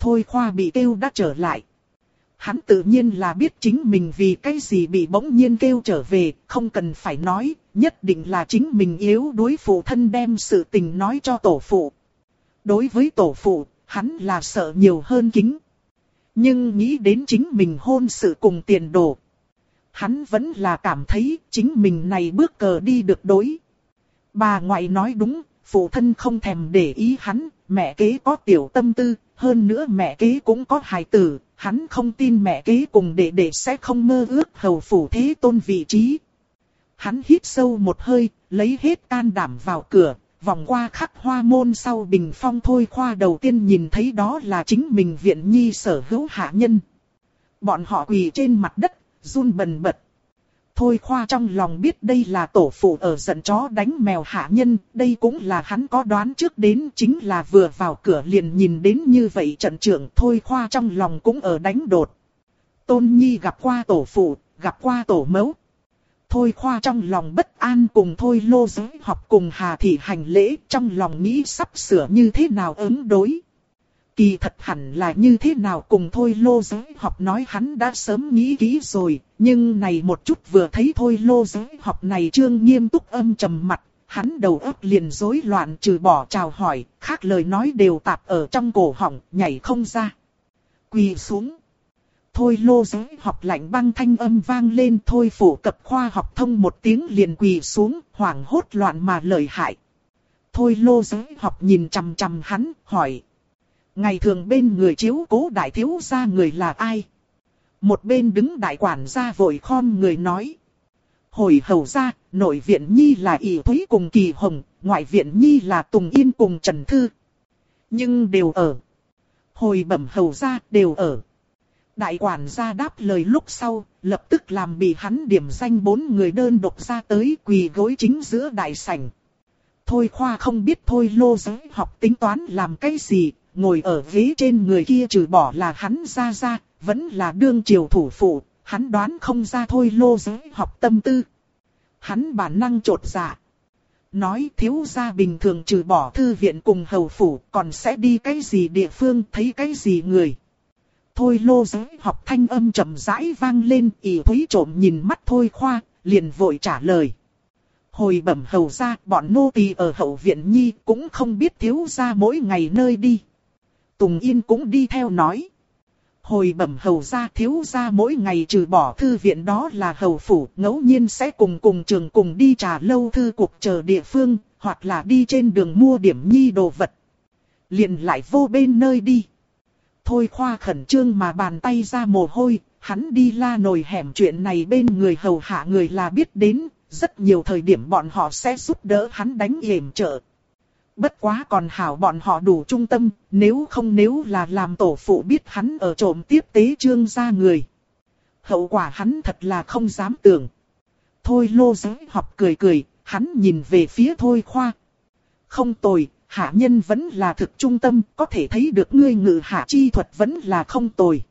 Thôi Khoa bị kêu đã trở lại. Hắn tự nhiên là biết chính mình vì cái gì bị bỗng nhiên kêu trở về, không cần phải nói, nhất định là chính mình yếu đuối phụ thân đem sự tình nói cho tổ phụ. Đối với tổ phụ, hắn là sợ nhiều hơn kính. Nhưng nghĩ đến chính mình hôn sự cùng tiền đồ, hắn vẫn là cảm thấy chính mình này bước cờ đi được đối. Bà ngoại nói đúng, phụ thân không thèm để ý hắn, mẹ kế có tiểu tâm tư, hơn nữa mẹ kế cũng có hài tử, hắn không tin mẹ kế cùng đệ đệ sẽ không mơ ước hầu phủ thế tôn vị trí. Hắn hít sâu một hơi, lấy hết can đảm vào cửa, vòng qua khắc hoa môn sau bình phong. Thôi Khoa đầu tiên nhìn thấy đó là chính mình viện nhi sở hữu hạ nhân. Bọn họ quỳ trên mặt đất, run bần bật. Thôi Khoa trong lòng biết đây là tổ phụ ở giận chó đánh mèo hạ nhân, đây cũng là hắn có đoán trước đến, chính là vừa vào cửa liền nhìn đến như vậy trận trưởng. Thôi Khoa trong lòng cũng ở đánh đột. Tôn Nhi gặp qua tổ phụ, gặp qua tổ mẫu. Thôi Khoa trong lòng bất an cùng Thôi Lô Giới Học cùng Hà Thị hành lễ, trong lòng nghĩ sắp sửa như thế nào ứng đối. Kỳ thật hẳn là như thế nào cùng Thôi Lô Giới Học nói hắn đã sớm nghĩ kỹ rồi, nhưng này một chút vừa thấy Thôi Lô Giới Học này trương nghiêm túc âm trầm mặt, hắn đầu óc liền rối loạn, trừ bỏ chào hỏi, khác lời nói đều tạp ở trong cổ họng, nhảy không ra. Quỳ xuống. Thôi Lô Giới Học lạnh băng thanh âm vang lên. Thôi phổ cập khoa học thông một tiếng liền quỳ xuống, hoảng hốt loạn mà lợi hại. Thôi Lô Giới Học nhìn chằm chằm hắn, hỏi. Ngày thường bên người chiếu cố đại thiếu gia người là ai? Một bên đứng đại quản gia vội khom người nói. Hồi hầu gia, nội viện nhi là ỷ Thúy cùng Kỳ Hồng, ngoại viện nhi là Tùng Yên cùng Trần Thư. Nhưng đều ở. Hồi bẩm hầu gia đều ở. Đại quản gia đáp lời lúc sau, lập tức làm bị hắn điểm danh 4 người đơn độc ra tới quỳ gối chính giữa đại sảnh. Thôi Khoa không biết Thôi Lô Giới Học tính toán làm cái gì, ngồi ở ghế trên người kia trừ bỏ là hắn ra, vẫn là đương triều thủ phụ, hắn đoán không ra Thôi Lô Giới Học tâm tư. Hắn bản năng trột dạ. Nói thiếu gia bình thường trừ bỏ thư viện cùng hầu phủ còn sẽ đi cái gì địa phương thấy cái gì người. Thôi Lô Giới Học thanh âm trầm rãi vang lên, ỷ Thúy trộm nhìn mắt Thôi Khoa, liền vội trả lời. Hồi bẩm hầu gia, bọn nô tỳ ở hậu viện nhi cũng không biết thiếu gia mỗi ngày nơi đi. Tùng Yên cũng đi theo nói. Hồi bẩm hầu gia, thiếu gia mỗi ngày trừ bỏ thư viện đó là hầu phủ, ngẫu nhiên sẽ cùng trường cùng đi trà lâu thư cuộc chờ địa phương, hoặc là đi trên đường mua điểm nhi đồ vật. Liền lại vô bên nơi đi. Thôi Khoa khẩn trương mà bàn tay ra mồ hôi, hắn đi la nồi hẻm chuyện này bên người hầu hạ người là biết đến, rất nhiều thời điểm bọn họ sẽ giúp đỡ hắn đánh yểm trợ. Bất quá còn hảo bọn họ đủ trung tâm, nếu là làm tổ phụ biết hắn ở trộm tiếp tế Trương gia người. Hậu quả hắn thật là không dám tưởng. Thôi Lô Giới Học cười cười, hắn nhìn về phía Thôi Khoa. Không tồi, hạ nhân vẫn là thực trung tâm, có thể thấy được ngươi ngự hạ chi thuật vẫn là không tồi.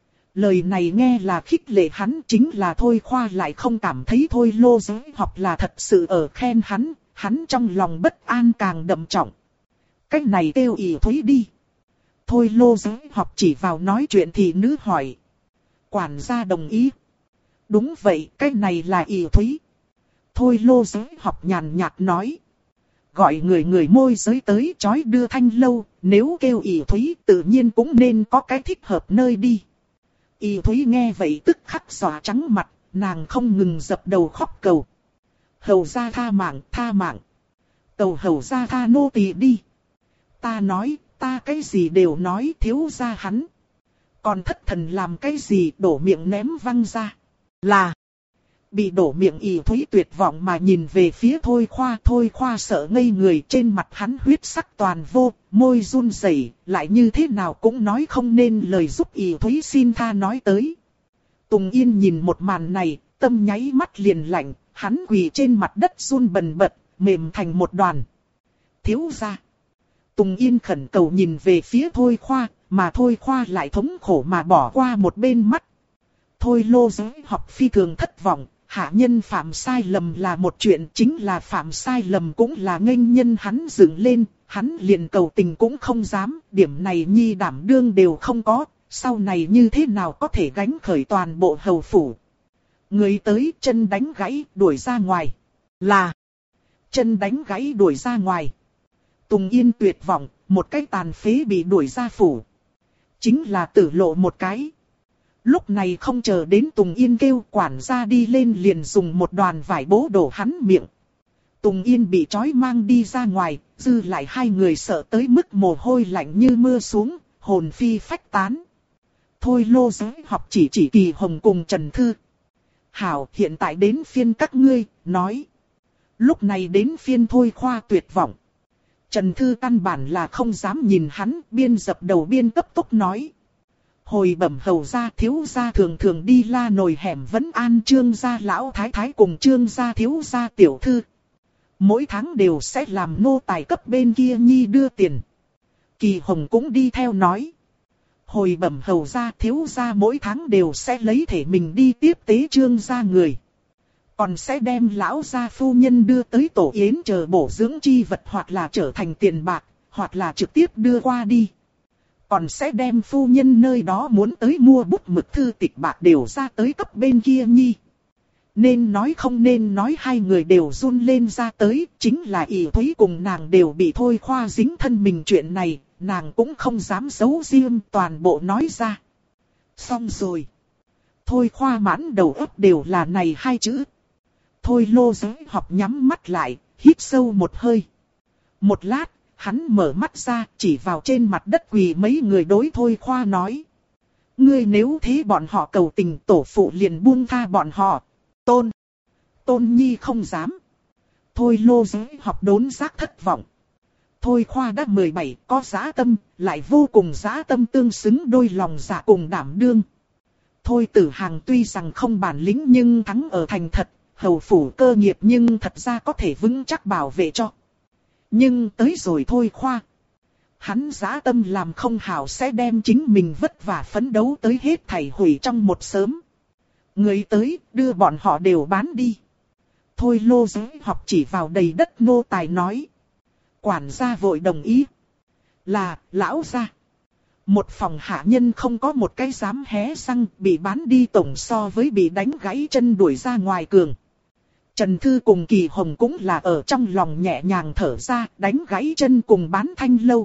Lời này nghe là khích lệ hắn, chính là Thôi Khoa lại không cảm thấy Thôi Lô Giới Học là thật sự ở khen hắn, hắn trong lòng bất an càng đậm trọng. Cách này kêu ỷ Thúy đi. Thôi Lô Giới Học chỉ vào nói chuyện thì nữ hỏi. Quản gia đồng ý. Đúng vậy, cách này là ỷ Thúy. Thôi Lô Giới Học nhàn nhạt nói. Gọi người môi giới tới chói đưa thanh lâu, nếu kêu ỷ Thúy tự nhiên cũng nên có cái thích hợp nơi đi. ỷ Thúy nghe vậy tức khắc xòa trắng mặt, nàng không ngừng dập đầu khóc cầu. Hầu gia tha mạng, tha mạng. Cầu hầu gia tha nô tỳ đi. Ta nói, ta cái gì đều nói thiếu gia hắn. Còn thất thần làm cái gì đổ miệng ném văng ra. Là. Bị đổ miệng ỷ Thúy tuyệt vọng mà nhìn về phía Thôi Khoa. Thôi Khoa sợ ngây người, trên mặt hắn huyết sắc toàn vô, môi run rẩy, lại như thế nào cũng nói không nên lời giúp ỷ Thúy xin tha nói tới. Tùng Yên nhìn một màn này, tâm nháy mắt liền lạnh, hắn quỳ trên mặt đất run bần bật, mềm thành một đoàn. Thiếu gia. Tùng Yên khẩn cầu nhìn về phía Thôi Khoa, mà Thôi Khoa lại thống khổ mà bỏ qua một bên mắt. Thôi Lô Giới Học phi thường thất vọng, hạ nhân phạm sai lầm là một chuyện, chính là phạm sai lầm cũng là nghênh nhân hắn dựng lên, hắn liền cầu tình cũng không dám, điểm này nhi đảm đương đều không có, sau này như thế nào có thể gánh khởi toàn bộ hầu phủ. Người tới chân đánh gãy đuổi ra ngoài. Là chân đánh gãy đuổi ra ngoài. Tùng Yên tuyệt vọng, một cái tàn phế bị đuổi ra phủ. Chính là Tử Lộ một cái. Lúc này không chờ đến Tùng Yên kêu, quản gia đi lên liền dùng một đoàn vải bố đổ hắn miệng. Tùng Yên bị trói mang đi ra ngoài, dư lại hai người sợ tới mức mồ hôi lạnh như mưa xuống, hồn phi phách tán. Thôi Lô Giới học chỉ Kỳ Hồng cùng Trần Thư. Hảo, hiện tại đến phiên các ngươi, nói. Lúc này đến phiên Thôi Khoa tuyệt vọng. Trần Thư căn bản là không dám nhìn hắn, biên dập đầu biên cấp tốc nói. Hồi bẩm hầu gia thiếu gia thường thường đi la nồi hẻm vấn an Trương gia lão thái thái cùng Trương gia thiếu gia tiểu thư. Mỗi tháng đều sẽ làm nô tài cấp bên kia nhi đưa tiền. Kỳ Hồng cũng đi theo nói. Hồi bẩm hầu gia thiếu gia mỗi tháng đều sẽ lấy thể mình đi tiếp tế Trương gia người. Còn sẽ đem lão gia phu nhân đưa tới tổ yến chờ bổ dưỡng chi vật hoặc là trở thành tiền bạc, hoặc là trực tiếp đưa qua đi. Còn sẽ đem phu nhân nơi đó muốn tới mua bút mực thư tịch bạc đều ra tới cấp bên kia nhi. Nên nói không nên nói hai người đều run lên ra tới, chính là ỷ Thúy cùng nàng đều bị Thôi Khoa dính thân mình chuyện này, nàng cũng không dám giấu riêng toàn bộ nói ra. Xong rồi. Thôi Khoa mãn đầu óc đều là này hai chữ. Thôi Lô Giới học nhắm mắt lại, hít sâu một hơi. Một lát, hắn mở mắt ra, chỉ vào trên mặt đất quỳ mấy người đối Thôi Khoa nói. Ngươi nếu thế bọn họ cầu tình tổ phụ liền buông tha bọn họ. Tôn Nhi không dám. Thôi Lô Giới học đốn giác thất vọng. Thôi Khoa đã 17, có dã tâm, lại vô cùng dã tâm tương xứng đôi lòng dạ cùng đảm đương. Thôi Tử Hàng tuy rằng không bản lĩnh nhưng thắng ở thành thật, hầu phủ cơ nghiệp nhưng thật ra có thể vững chắc bảo vệ cho. Nhưng tới rồi Thôi Khoa. Hắn dã tâm làm không hảo sẽ đem chính mình vất vả phấn đấu tới hết thảy hủy trong một sớm. Người tới, đưa bọn họ đều bán đi. Thôi Lô Giới học chỉ vào đầy đất nô tài nói. Quản gia vội đồng ý. Là, lão gia. Một phòng hạ nhân không có một cái dám hé răng, bị bán đi tổng so với bị đánh gãy chân đuổi ra ngoài cường. Trần Thư cùng Kỳ Hồng cũng là ở trong lòng nhẹ nhàng thở ra, đánh gãy chân cùng bán thanh lâu.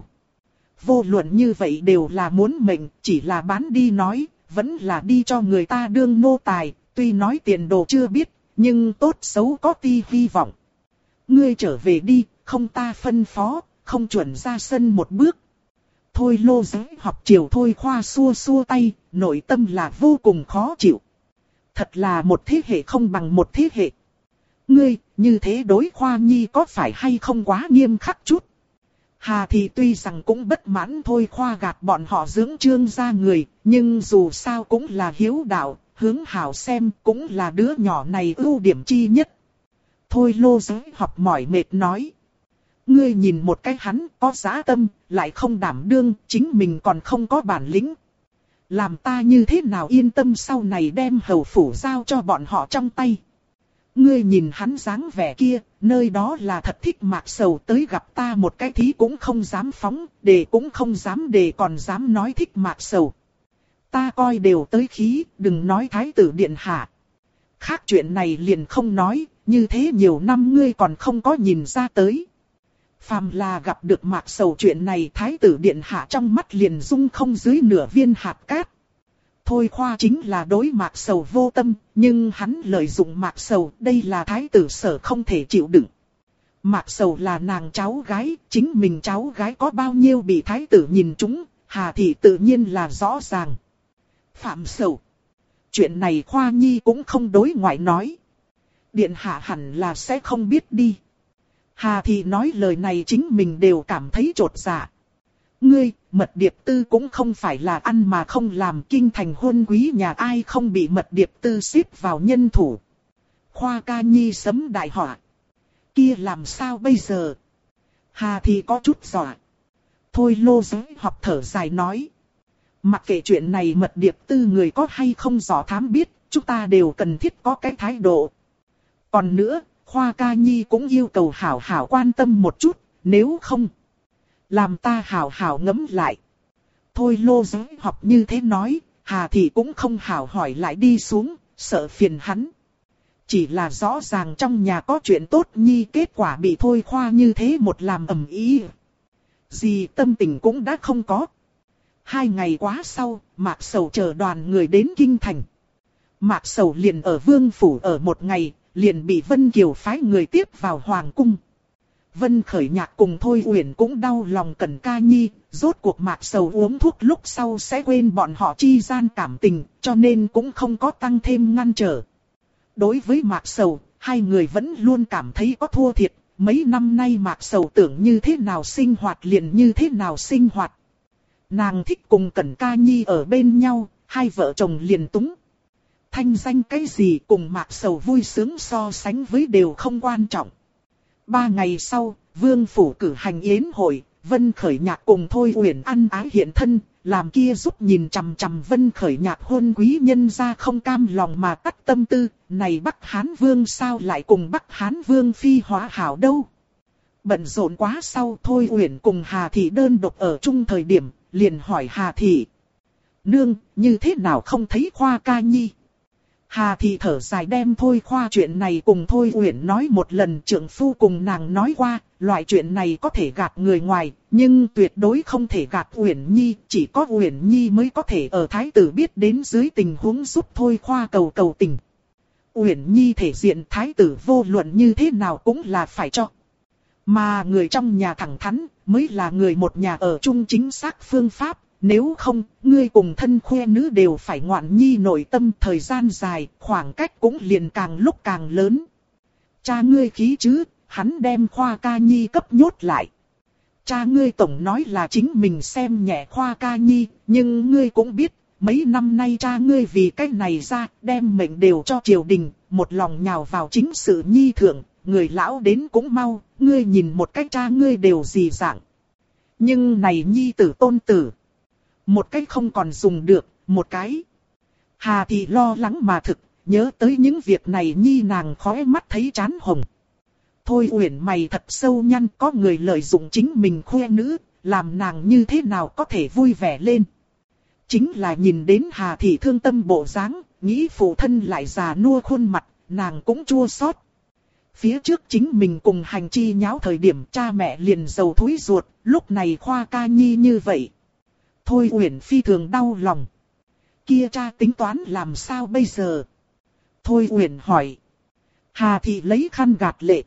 Vô luận như vậy đều là muốn mệnh, chỉ là bán đi nói, vẫn là đi cho người ta đương nô tài, tuy nói tiền đồ chưa biết, nhưng tốt xấu có ti hy vọng. Ngươi trở về đi, không ta phân phó, không chuẩn ra sân một bước. Thôi Lô Giới học chiều Thôi Khoa xua xua tay, nội tâm là vô cùng khó chịu. Thật là một thế hệ không bằng một thế hệ. Ngươi, như thế đối Khoa Nhi có phải hay không quá nghiêm khắc chút? Hà thì tuy rằng cũng bất mãn Thôi Khoa gạt bọn họ dưỡng Trương gia người, nhưng dù sao cũng là hiếu đạo, hướng hảo xem cũng là đứa nhỏ này ưu điểm chi nhất. Thôi Lô Giới học mỏi mệt nói. Ngươi nhìn một cái hắn có dã tâm, lại không đảm đương, chính mình còn không có bản lĩnh. Làm ta như thế nào yên tâm sau này đem hầu phủ giao cho bọn họ trong tay. Ngươi nhìn hắn dáng vẻ kia, nơi đó là thật thích Mạc Sầu tới gặp ta một cái thí cũng không dám phóng, đề cũng không dám đề còn dám nói thích Mạc Sầu. Ta coi đều tới khí, đừng nói thái tử điện hạ. Khác chuyện này liền không nói, như thế nhiều năm ngươi còn không có nhìn ra tới. Phàm là gặp được Mạc Sầu chuyện này thái tử điện hạ trong mắt liền rung không dưới nửa viên hạt cát. Thôi Khoa chính là đối Mạc Sầu vô tâm, nhưng hắn lợi dụng Mạc Sầu, đây là thái tử sở không thể chịu đựng. Mạc Sầu là nàng cháu gái, chính mình cháu gái có bao nhiêu bị thái tử nhìn trúng, Hà Thị tự nhiên là rõ ràng. Phạm Sầu. Chuyện này Khoa Nhi cũng không đối ngoại nói. Điện hạ hẳn là sẽ không biết đi. Hà Thị nói lời này chính mình đều cảm thấy chột dạ. Ngươi, Mật Điệp Tư cũng không phải là ăn mà không làm, kinh thành hôn quý nhà ai không bị Mật Điệp Tư xếp vào nhân thủ. Khoa ca nhi sấm đại họa. Kia làm sao bây giờ? Hà Thị có chút dọa. Thôi Lô Giới học thở dài nói. Mặc kệ chuyện này Mật Điệp Tư người có hay không rõ thám biết, chúng ta đều cần thiết có cái thái độ. Còn nữa, Khoa ca nhi cũng yêu cầu hảo hảo quan tâm một chút, nếu không. Làm ta hảo hảo ngẫm lại. Thôi Lô Giới học như thế nói, Hà Thị cũng không hảo hỏi lại đi xuống, sợ phiền hắn. Chỉ là rõ ràng trong nhà có chuyện tốt nhi, kết quả bị Thôi Khoa như thế một làm ầm ĩ. Gì tâm tình cũng đã không có. 2 ngày quá sau, Mạc Sầu chờ đoàn người đến Kinh Thành. Mạc Sầu liền ở Vương Phủ ở một ngày, liền bị Vân Kiều phái người tiếp vào Hoàng Cung. Vân Khởi Nhạc cùng Thôi Uyển cũng đau lòng Cẩn Ca Nhi, rốt cuộc Mạc Sầu uống thuốc lúc sau sẽ quên bọn họ chi gian cảm tình, cho nên cũng không có tăng thêm ngăn trở. Đối với Mạc Sầu, hai người vẫn luôn cảm thấy có thua thiệt, mấy năm nay Mạc Sầu tưởng như thế nào sinh hoạt liền như thế nào sinh hoạt. Nàng thích cùng Cẩn Ca Nhi ở bên nhau, hai vợ chồng liền túng. Thanh danh cái gì cùng Mạc Sầu vui sướng so sánh với đều không quan trọng. 3 ngày sau, Vương Phủ cử hành yến hội, Vân Khởi Nhạc cùng Thôi Uyển ăn ái hiện thân, làm kia giúp nhìn chằm chằm Vân Khởi Nhạc hôn quý nhân ra không cam lòng mà tắt tâm tư, này Bắc Hán Vương sao lại cùng Bắc Hán Vương phi hóa hảo đâu. Bận rộn quá sau Thôi Uyển cùng Hà Thị đơn độc ở chung thời điểm, liền hỏi Hà Thị. Nương, như thế nào không thấy Khoa Ca Nhi? Hà Thị thở dài đem Thôi Khoa chuyện này cùng Thôi Uyển nói một lần, trượng phu cùng nàng nói qua, loại chuyện này có thể gạt người ngoài, nhưng tuyệt đối không thể gạt Uyển Nhi, chỉ có Uyển Nhi mới có thể ở thái tử biết đến dưới tình huống giúp Thôi Khoa cầu cầu tình. Uyển Nhi thể diện thái tử vô luận như thế nào cũng là phải cho. Mà người trong nhà thẳng thắn, mới là người một nhà ở chung chính xác phương pháp. Nếu không, ngươi cùng thân khoe nữ đều phải ngoạn nhi nội tâm, thời gian dài, khoảng cách cũng liền càng lúc càng lớn. Cha ngươi khí chứ, hắn đem Khoa Ca Nhi cấp nhốt lại. Cha ngươi tổng nói là chính mình xem nhẹ Khoa Ca Nhi, nhưng ngươi cũng biết, mấy năm nay cha ngươi vì cái này ra, đem mệnh đều cho triều đình, một lòng nhào vào chính sự nhi thượng, người lão đến cũng mau, ngươi nhìn một cách cha ngươi đều gì dạng. Nhưng này nhi tử tôn tử. Một cái không còn dùng được, một cái. Hà Thị lo lắng mà thực, nhớ tới những việc này nhi nàng khóe mắt thấy chán hồng. Thôi Uyển mày thật sâu nhăn, có người lợi dụng chính mình khoe nữ, làm nàng như thế nào có thể vui vẻ lên. Chính là nhìn đến Hà Thị thương tâm bộ dáng, nghĩ phụ thân lại già nua khuôn mặt, nàng cũng chua xót. Phía trước chính mình cùng hành chi nháo thời điểm cha mẹ liền dầu thúi ruột, lúc này Khoa Ca Nhi như vậy. Thôi Uyển phi thường đau lòng. Kia cha tính toán làm sao bây giờ? Thôi Uyển hỏi. Hà Thị lấy khăn gạt lệ.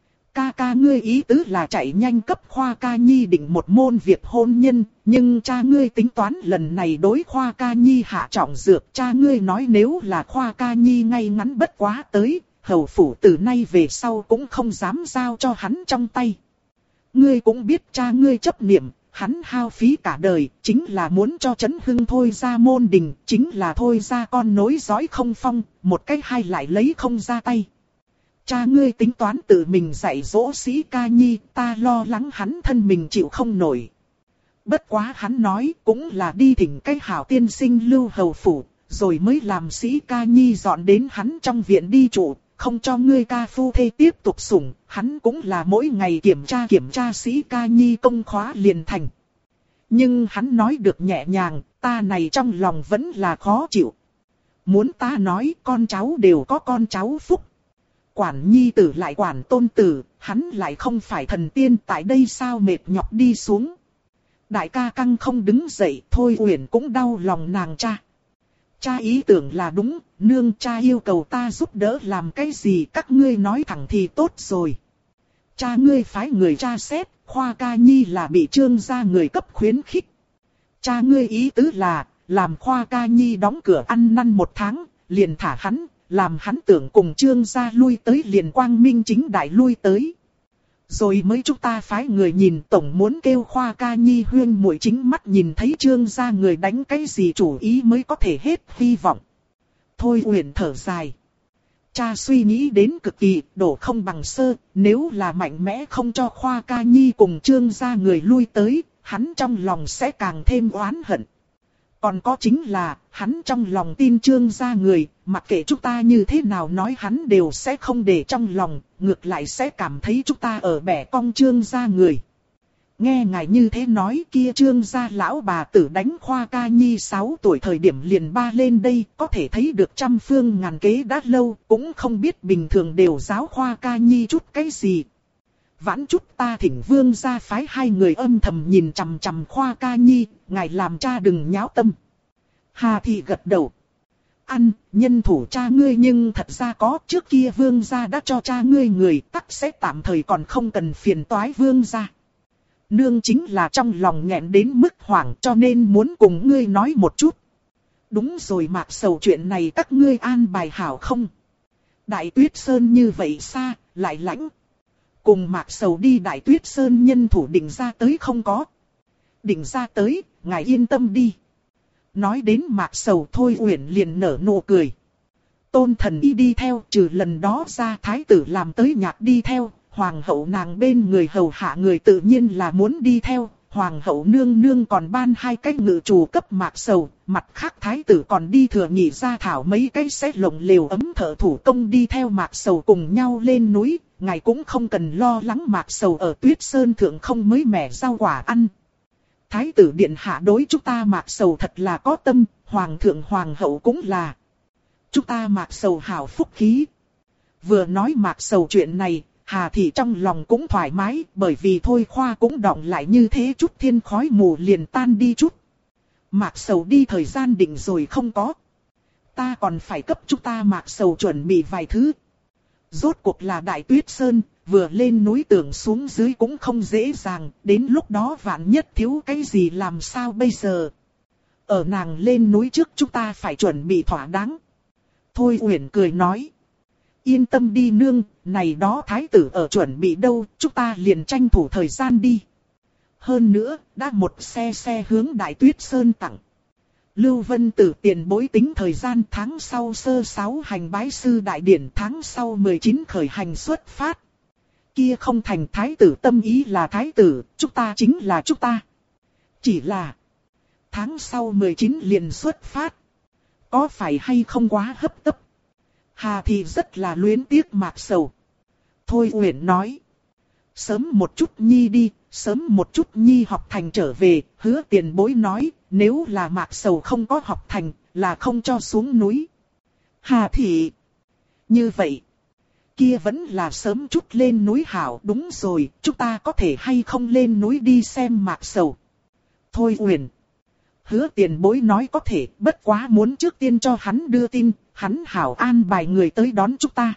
Ca ca ngươi ý tứ là chạy nhanh cấp Khoa Ca Nhi định một môn việc hôn nhân, nhưng cha ngươi tính toán lần này đối Khoa Ca Nhi hạ trọng dược. Cha ngươi nói nếu là Khoa Ca Nhi ngay ngắn bất quá tới, hầu phủ từ nay về sau cũng không dám giao cho hắn trong tay. Ngươi cũng biết cha ngươi chấp niệm. Hắn hao phí cả đời, chính là muốn cho Trấn Hưng Thôi ra môn đình, chính là Thôi ra con nối dõi không phong, một cách hai lại lấy không ra tay. Cha ngươi tính toán tự mình dạy dỗ Sĩ Ca Nhi, ta lo lắng hắn thân mình chịu không nổi. Bất quá hắn nói cũng là đi thỉnh cái hảo tiên sinh lưu hầu phủ, rồi mới làm Sĩ Ca Nhi dọn đến hắn trong viện đi trụ. Không cho ngươi ca phu thê tiếp tục sủng, hắn cũng là mỗi ngày kiểm tra Sĩ Ca Nhi công khóa liền thành. Nhưng hắn nói được nhẹ nhàng, ta này trong lòng vẫn là khó chịu. Muốn ta nói con cháu đều có con cháu phúc. Quản nhi tử lại quản tôn tử, hắn lại không phải thần tiên, tại đây sao mệt nhọc đi xuống. Đại ca căng không đứng dậy, Thôi Uyển cũng đau lòng nàng cha. Cha ý tưởng là đúng, nương cha yêu cầu ta giúp đỡ làm cái gì các ngươi nói thẳng thì tốt rồi. Cha ngươi phái người tra xét, Khoa Ca Nhi là bị Trương gia người cấp khuyến khích. Cha ngươi ý tứ là, làm Khoa Ca Nhi đóng cửa ăn năn 1 tháng, liền thả hắn, làm hắn tưởng cùng Trương gia lui tới liền quang minh chính đại lui tới. Rồi mới chúng ta phái người nhìn tổng muốn kêu Khoa Ca Nhi huyên muội chính mắt nhìn thấy Trương gia người đánh cái gì chủ ý mới có thể hết hy vọng. Thôi Uyển thở dài. Cha suy nghĩ đến cực kỳ, đổ không bằng sơ, nếu là mạnh mẽ không cho Khoa Ca Nhi cùng Trương gia người lui tới, hắn trong lòng sẽ càng thêm oán hận. Còn có chính là, hắn trong lòng tin Trương gia người, mặc kệ chúng ta như thế nào nói hắn đều sẽ không để trong lòng, ngược lại sẽ cảm thấy chúng ta ở bẻ cong Trương gia người. Nghe ngài như thế nói kia Trương gia lão bà tử đánh Khoa Ca Nhi 6 tuổi thời điểm liền ba lên đây, có thể thấy được trăm phương ngàn kế đã lâu, cũng không biết bình thường đều giáo Khoa Ca Nhi chút cái gì. Vãn chút ta thỉnh vương gia phái hai người âm thầm nhìn chằm chằm Khoa Ca Nhi, ngài làm cha đừng nháo tâm. Hà Thị gật đầu. Ăn, nhân thủ cha ngươi nhưng thật ra có, trước kia vương gia đã cho cha ngươi người, tắc sẽ tạm thời còn không cần phiền toái vương gia. Nương chính là trong lòng nghẹn đến mức hoảng cho nên muốn cùng ngươi nói một chút. Đúng rồi Mạc Sầu, chuyện này các ngươi an bài hảo không? Đại Tuyết Sơn như vậy xa, lại lãnh. Cùng Mạc Sầu đi Đại Tuyết Sơn nhân thủ định ra tới không có. Định ra tới, ngài yên tâm đi. Nói đến Mạc Sầu Thôi Uyển liền nở nụ cười. Tôn Thần Y đi theo, trừ lần đó ra thái tử làm tới nhạc đi theo. Hoàng hậu nàng bên người hầu hạ người tự nhiên là muốn đi theo, hoàng hậu nương nương còn ban 2 cái ngự chủ cấp Mạc Sầu, mặt khác thái tử còn đi thừa nhị ra thảo mấy cái xét lồng lều ấm thợ thủ công đi theo Mạc Sầu cùng nhau lên núi, ngài cũng không cần lo lắng Mạc Sầu ở Tuyết Sơn thượng không mới mẻ rau quả ăn. Thái tử điện hạ đối chúng ta Mạc Sầu thật là có tâm, hoàng thượng hoàng hậu cũng là. Chúng ta Mạc Sầu hảo phúc khí. Vừa nói Mạc Sầu chuyện này, Hà Thị trong lòng cũng thoải mái, bởi vì Thôi Khoa cũng đọng lại như thế chút thiên khói mù liền tan đi chút. Mạc Sầu đi thời gian định rồi không có. Ta còn phải cấp chúng ta Mạc Sầu chuẩn bị vài thứ. Rốt cuộc là Đại Tuyết Sơn, vừa lên núi tưởng xuống dưới cũng không dễ dàng, đến lúc đó vạn nhất thiếu cái gì làm sao bây giờ. Ở nàng lên núi trước chúng ta phải chuẩn bị thỏa đáng. Thôi Uyển cười nói. Yên tâm đi nương, này đó thái tử ở chuẩn bị đâu, chúng ta liền tranh thủ thời gian đi. Hơn nữa, đã một xe hướng Đại Tuyết Sơn tặng. Lưu Vân Tử tiền bối tính thời gian tháng sau sơ 6 hành bái sư đại điển, tháng sau 19 khởi hành xuất phát. Kia không thành thái tử tâm ý là thái tử, chúng ta chính là chúng ta. Chỉ là tháng sau 19 liền xuất phát. Có phải hay không quá hấp tấp? Hà Thị rất là luyến tiếc Mạc Sầu. Thôi Uyển nói. Sớm một chút nhi đi, sớm một chút nhi học thành trở về, hứa tiền bối nói, nếu là Mạc Sầu không có học thành, là không cho xuống núi. Hà Thị. Như vậy. Kia vẫn là sớm chút lên núi hảo, đúng rồi, chúng ta có thể hay không lên núi đi xem Mạc Sầu. Thôi Uyển. Hứa tiền bối nói có thể, bất quá muốn trước tiên cho hắn đưa tin, hắn hảo an bài người tới đón chúng ta.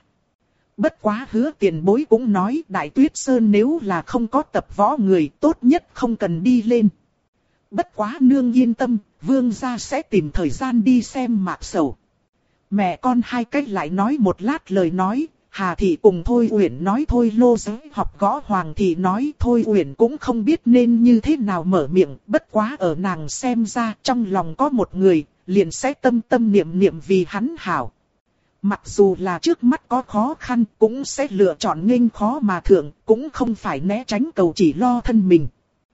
Bất quá hứa tiền bối cũng nói Đại Tuyết Sơn nếu là không có tập võ người tốt nhất không cần đi lên. Bất quá nương yên tâm, vương gia sẽ tìm thời gian đi xem Mạc Sầu. Mẹ con hai cách lại nói một lát lời nói, Hà Thị cùng Thôi Uyển nói thôi lô giới học gõ Hoàng Thị nói Thôi Uyển cũng không biết nên như thế nào mở miệng, bất quá ở nàng xem ra trong lòng có một người, liền sẽ tâm tâm niệm niệm vì hắn hảo. Mặc dù là trước mắt có khó khăn cũng sẽ lựa chọn nghênh khó mà thượng, cũng không phải né tránh cầu chỉ lo thân mình.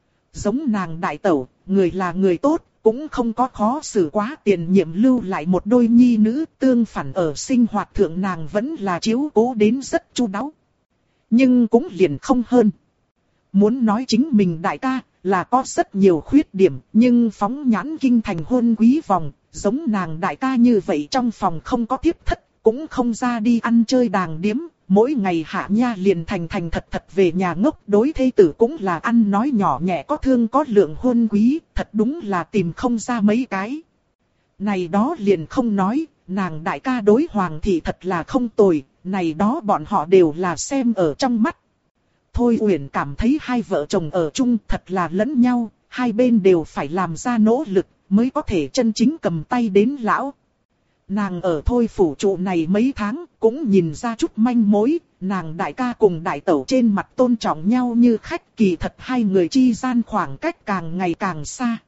Giống nàng đại tẩu, người là người tốt, cũng không có khó xử quá tiền nhiệm lưu lại một đôi nhi nữ, tương phản ở sinh hoạt thượng nàng vẫn là chiếu cố đến rất chu đáo. Nhưng cũng liền không hơn. Muốn nói chính mình đại ca là có rất nhiều khuyết điểm, nhưng phóng nhãn kinh thành hôn quý vòng, giống nàng đại ca như vậy trong phòng không có thiếp thất, cũng không ra đi ăn chơi đàng điếm. Mỗi ngày hạ nha liền thành thật về nhà ngốc, đối thê tử cũng là ăn nói nhỏ nhẹ có thương có lượng hôn quý, thật đúng là tìm không ra mấy cái. Này đó liền không nói, nàng đại ca đối Hoàng Thị thật là không tồi, này đó bọn họ đều là xem ở trong mắt. Thôi Uyển cảm thấy hai vợ chồng ở chung thật là lẫn nhau, hai bên đều phải làm ra nỗ lực, mới có thể chân chính cầm tay đến lão. Nàng ở Thôi phủ trụ này mấy tháng, cũng nhìn ra chút manh mối, nàng đại ca cùng đại tẩu trên mặt tôn trọng nhau như khách, kỳ thật hai người chi gian khoảng cách càng ngày càng xa.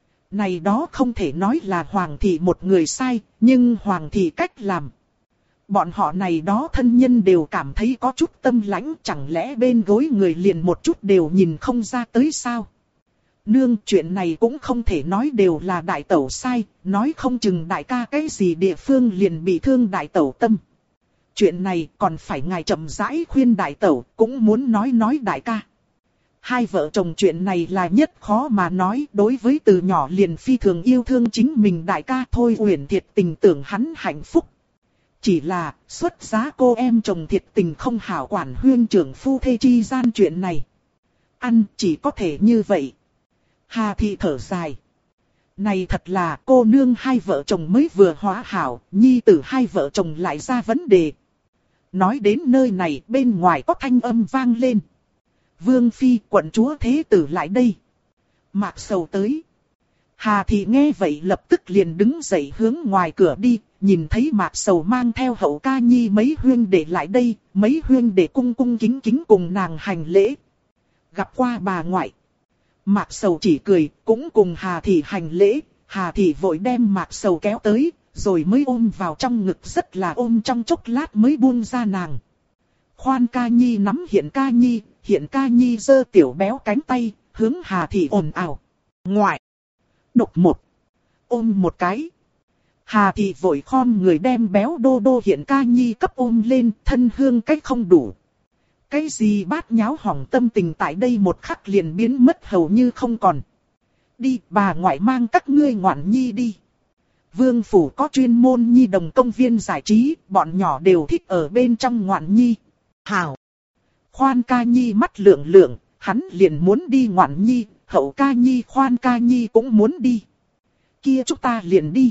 Này đó không thể nói là Hoàng Thị một người sai, nhưng Hoàng Thị cách làm. Bọn họ này đó thân nhân đều cảm thấy có chút tâm lãnh, chẳng lẽ bên gối người liền một chút đều nhìn không ra tới sao? Nương, chuyện này cũng không thể nói đều là đại tẩu sai, nói không chừng đại ca cái gì địa phương liền bị thương đại tẩu tâm. Chuyện này còn phải ngài chậm rãi khuyên đại tẩu, cũng muốn nói đại ca. Hai vợ chồng chuyện này là nhất khó mà nói, đối với từ nhỏ liền phi thường yêu thương chính mình đại ca Thôi Uyển thiệt tình tưởng hắn hạnh phúc. Chỉ là, xuất giá cô em chồng thiệt tình không hảo quản huyên trưởng phu thê chi gian chuyện này. Ăn chỉ có thể như vậy. Hà Thị thở dài. Này thật là cô nương hai vợ chồng mới vừa hóa hảo, nhi tử hai vợ chồng lại ra vấn đề. Nói đến nơi này bên ngoài có thanh âm vang lên. Vương Phi quận chúa thế tử lại đây. Mạc Sầu tới. Hà Thị nghe vậy lập tức liền đứng dậy hướng ngoài cửa đi, nhìn thấy Mạc Sầu mang theo Hậu Ca Nhi mấy huynh đệ lại đây, mấy huynh đệ cung cung kính kính cùng nàng hành lễ. Gặp qua bà ngoại. Mạc Sầu chỉ cười, cũng cùng Hà Thị hành lễ, Hà Thị vội đem Mạc Sầu kéo tới, rồi mới ôm vào trong ngực rất là ôm trong chốc lát mới buông ra nàng. Khoan Ca Nhi nắm Hiện Ca Nhi giơ tiểu béo cánh tay, hướng Hà Thị ồn ào. Ngoại! Độc một! Ôm một cái! Hà Thị vội khom người đem béo đô đô Hiện Ca Nhi cấp ôm lên, thân hương cách không đủ. Cái gì bát nháo hỏng tâm tình tại đây một khắc liền biến mất hầu như không còn. Đi, bà ngoại mang các ngươi ngoạn nhi đi. Vương phủ có chuyên môn nhi đồng công viên giải trí, bọn nhỏ đều thích ở bên trong ngoạn nhi. Hảo! Khoan Ca Nhi mắt lượng lượng, hắn liền muốn đi ngoạn nhi, Hậu Ca Nhi Khoan Ca Nhi cũng muốn đi. Kia chúng ta liền đi.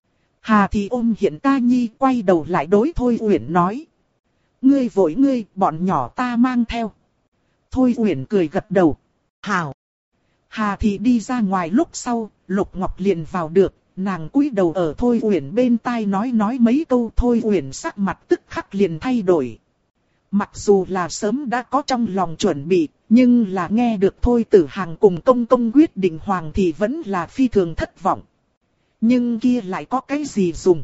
Hà Thị ôm Hiện Ca Nhi quay đầu lại đối Thôi Uyển nói. Ngươi vội ngươi, bọn nhỏ ta mang theo. Thôi Uyển cười gật đầu. Hảo. Hà Thị đi ra ngoài lúc sau, Lục Ngọc liền vào được, nàng cúi đầu ở Thôi Uyển bên tai nói mấy câu. Thôi Uyển sắc mặt tức khắc liền thay đổi. Mặc dù là sớm đã có trong lòng chuẩn bị, nhưng là nghe được Thôi Tử Hằng cùng công công quyết định hoàng thì vẫn là phi thường thất vọng. Nhưng kia lại có cái gì dùng?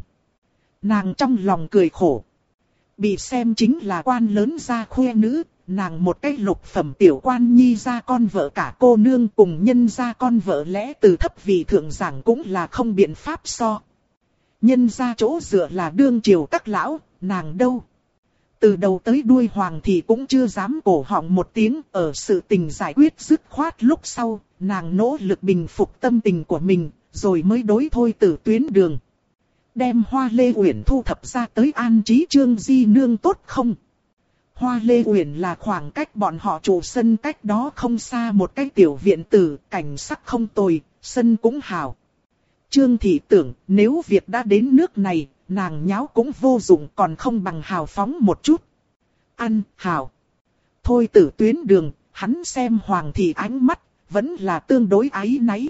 Nàng trong lòng cười khổ. Bị xem chính là quan lớn gia khuê nữ, nàng một cái lục phẩm tiểu quan nhi gia con vợ cả cô nương cùng nhân gia con vợ lẽ từ thấp vị thượng giảng cũng là không biện pháp so. Nhân gia chỗ dựa là đương triều các lão, nàng đâu? Từ đầu tới đuôi hoàng thì cũng chưa dám cổ họng một tiếng, ở sự tình giải quyết dứt khoát lúc sau, nàng nỗ lực bình phục tâm tình của mình, rồi mới đối Thôi Tử tuyến đường. Đem Hoa Lê Uyển thu thập ra tới an trí Trương Di Nương tốt không? Hoa Lê Uyển là khoảng cách bọn họ trụ sân cách đó không xa một cái tiểu viện tử, cảnh sắc không tồi, sân cũng hảo. Trương Thị tưởng nếu việc đã đến nước này, nàng nháo cũng vô dụng còn không bằng hào phóng một chút. Ăn, hảo. Thôi Tử tuyến đường, hắn xem Hoàng Thị ánh mắt, vẫn là tương đối áy náy.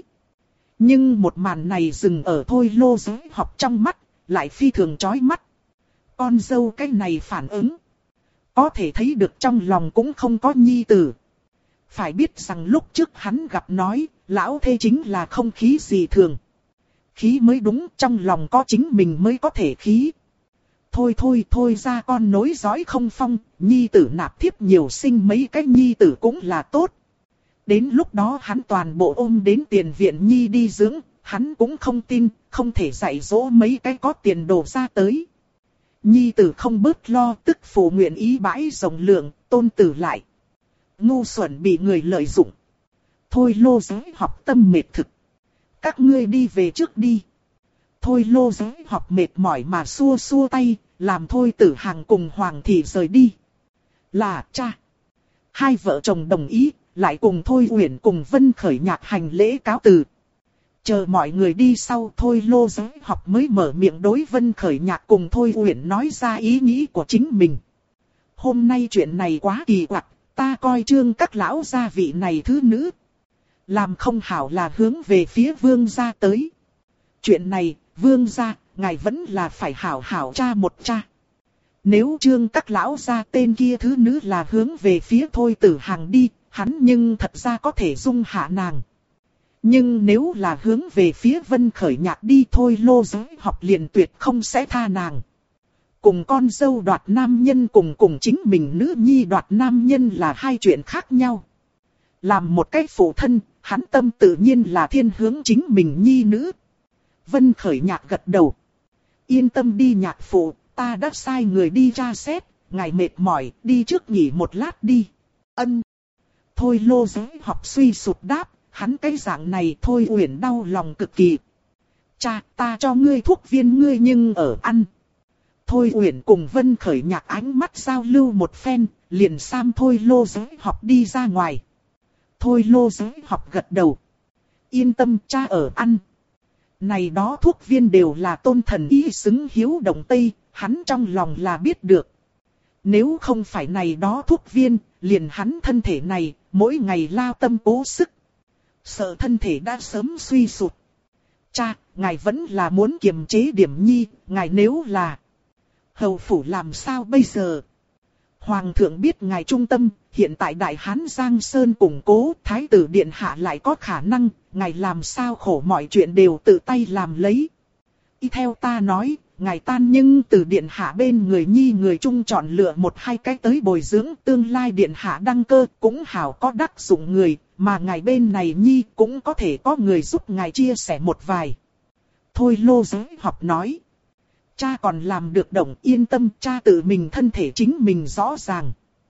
Nhưng một màn này dừng ở Thôi Lô Giới học trong mắt, lại phi thường chói mắt. Con dâu cái này phản ứng. Có thể thấy được trong lòng cũng không có nhi tử. Phải biết rằng lúc trước hắn gặp nói, lão thê chính là không khí gì thường. Khí mới đúng, trong lòng có chính mình mới có thể khí. Thôi ra con nối dõi không phong, nhi tử nạp thiếp nhiều sinh mấy cái nhi tử cũng là tốt. Đến lúc đó hắn toàn bộ ôm đến tiền viện nhi đi dưỡng, hắn cũng không tin, không thể dạy dỗ mấy cái có tiền đồ ra tới. Nhi tử không bớt lo, tức phụ nguyện ý bãi rộng lượng, tôn tử lại. Ngu xuẩn bị người lợi dụng. Thôi Lô Giới học tâm mệt thực. Các ngươi đi về trước đi. Thôi Lô Giới học mệt mỏi mà xua xua tay, làm Thôi Tử Hằng cùng Hoàng Thị rời đi. Là cha. Hai vợ chồng đồng ý, lại cùng Thôi Uyển cùng Vân Khởi Nhạc hành lễ cáo từ. Chờ mọi người đi sau, Thôi Lô Giới học mới mở miệng đối Vân Khởi Nhạc cùng Thôi Uyển nói ra ý nghĩ của chính mình. Hôm nay chuyện này quá kỳ quặc, ta coi Trương các lão gia vị này thứ nữ. Làm không hảo là hướng về phía vương gia tới. Chuyện này, vương gia, ngài vẫn là phải hảo hảo tra một tra. Nếu Trương các lão gia tên kia thứ nữ là hướng về phía Thôi Tử Hằng đi, hắn nhưng thật ra có thể dung hạ nàng. Nhưng nếu là hướng về phía Vân Khởi Nhạc đi, Thôi Lô Giới học liền tuyệt không sẽ tha nàng. Cùng con dâu đoạt nam nhân cùng chính mình nữ nhi đoạt nam nhân là hai chuyện khác nhau. Làm một cái phụ thân, hắn tâm tự nhiên là thiên hướng chính mình nhi nữ. Vân Khởi Nhạc gật đầu. Yên tâm đi nhạc phụ, ta đã sai người đi tra xét, ngài mệt mỏi, đi trước nghỉ một lát đi. Ân. Thôi Lô Giới Học suy sụp đáp, hắn cái dạng này Thôi Uyển đau lòng cực kỳ. Cha, ta cho ngươi thuốc viên ngươi nhưng ở ăn. Thôi Uyển cùng Vân Khởi Nhạc ánh mắt giao lưu một phen, liền sam Thôi Lô Giới Học đi ra ngoài. Thôi Lô Giới Học gật đầu. Yên tâm, cha ở ăn. Này đó thuốc viên đều là Tôn thần y xứng hiếu động tây, hắn trong lòng là biết được. Nếu không phải này đó thuốc viên, liền hắn thân thể này, mỗi ngày lao tâm cố sức. Sợ thân thể đã sớm suy sụp. Cha, ngài vẫn là muốn kiềm chế điểm nhi, ngài nếu là hầu phủ làm sao bây giờ? Hoàng thượng biết ngài trung tâm, hiện tại Đại Hán Giang Sơn củng cố, Thái tử Điện Hạ lại có khả năng, ngài làm sao khổ mọi chuyện đều tự tay làm lấy. Y theo ta nói, ngài tan nhưng từ Điện Hạ bên người nhi người trung chọn lựa một hai cái tới bồi dưỡng tương lai Điện Hạ đăng cơ cũng hảo có đắc dụng người, mà ngài bên này nhi cũng có thể có người giúp ngài chia sẻ một vài. Thôi Lô Giới Học nói. Cha còn làm được động, yên tâm, cha tự mình thân thể chính mình rõ ràng.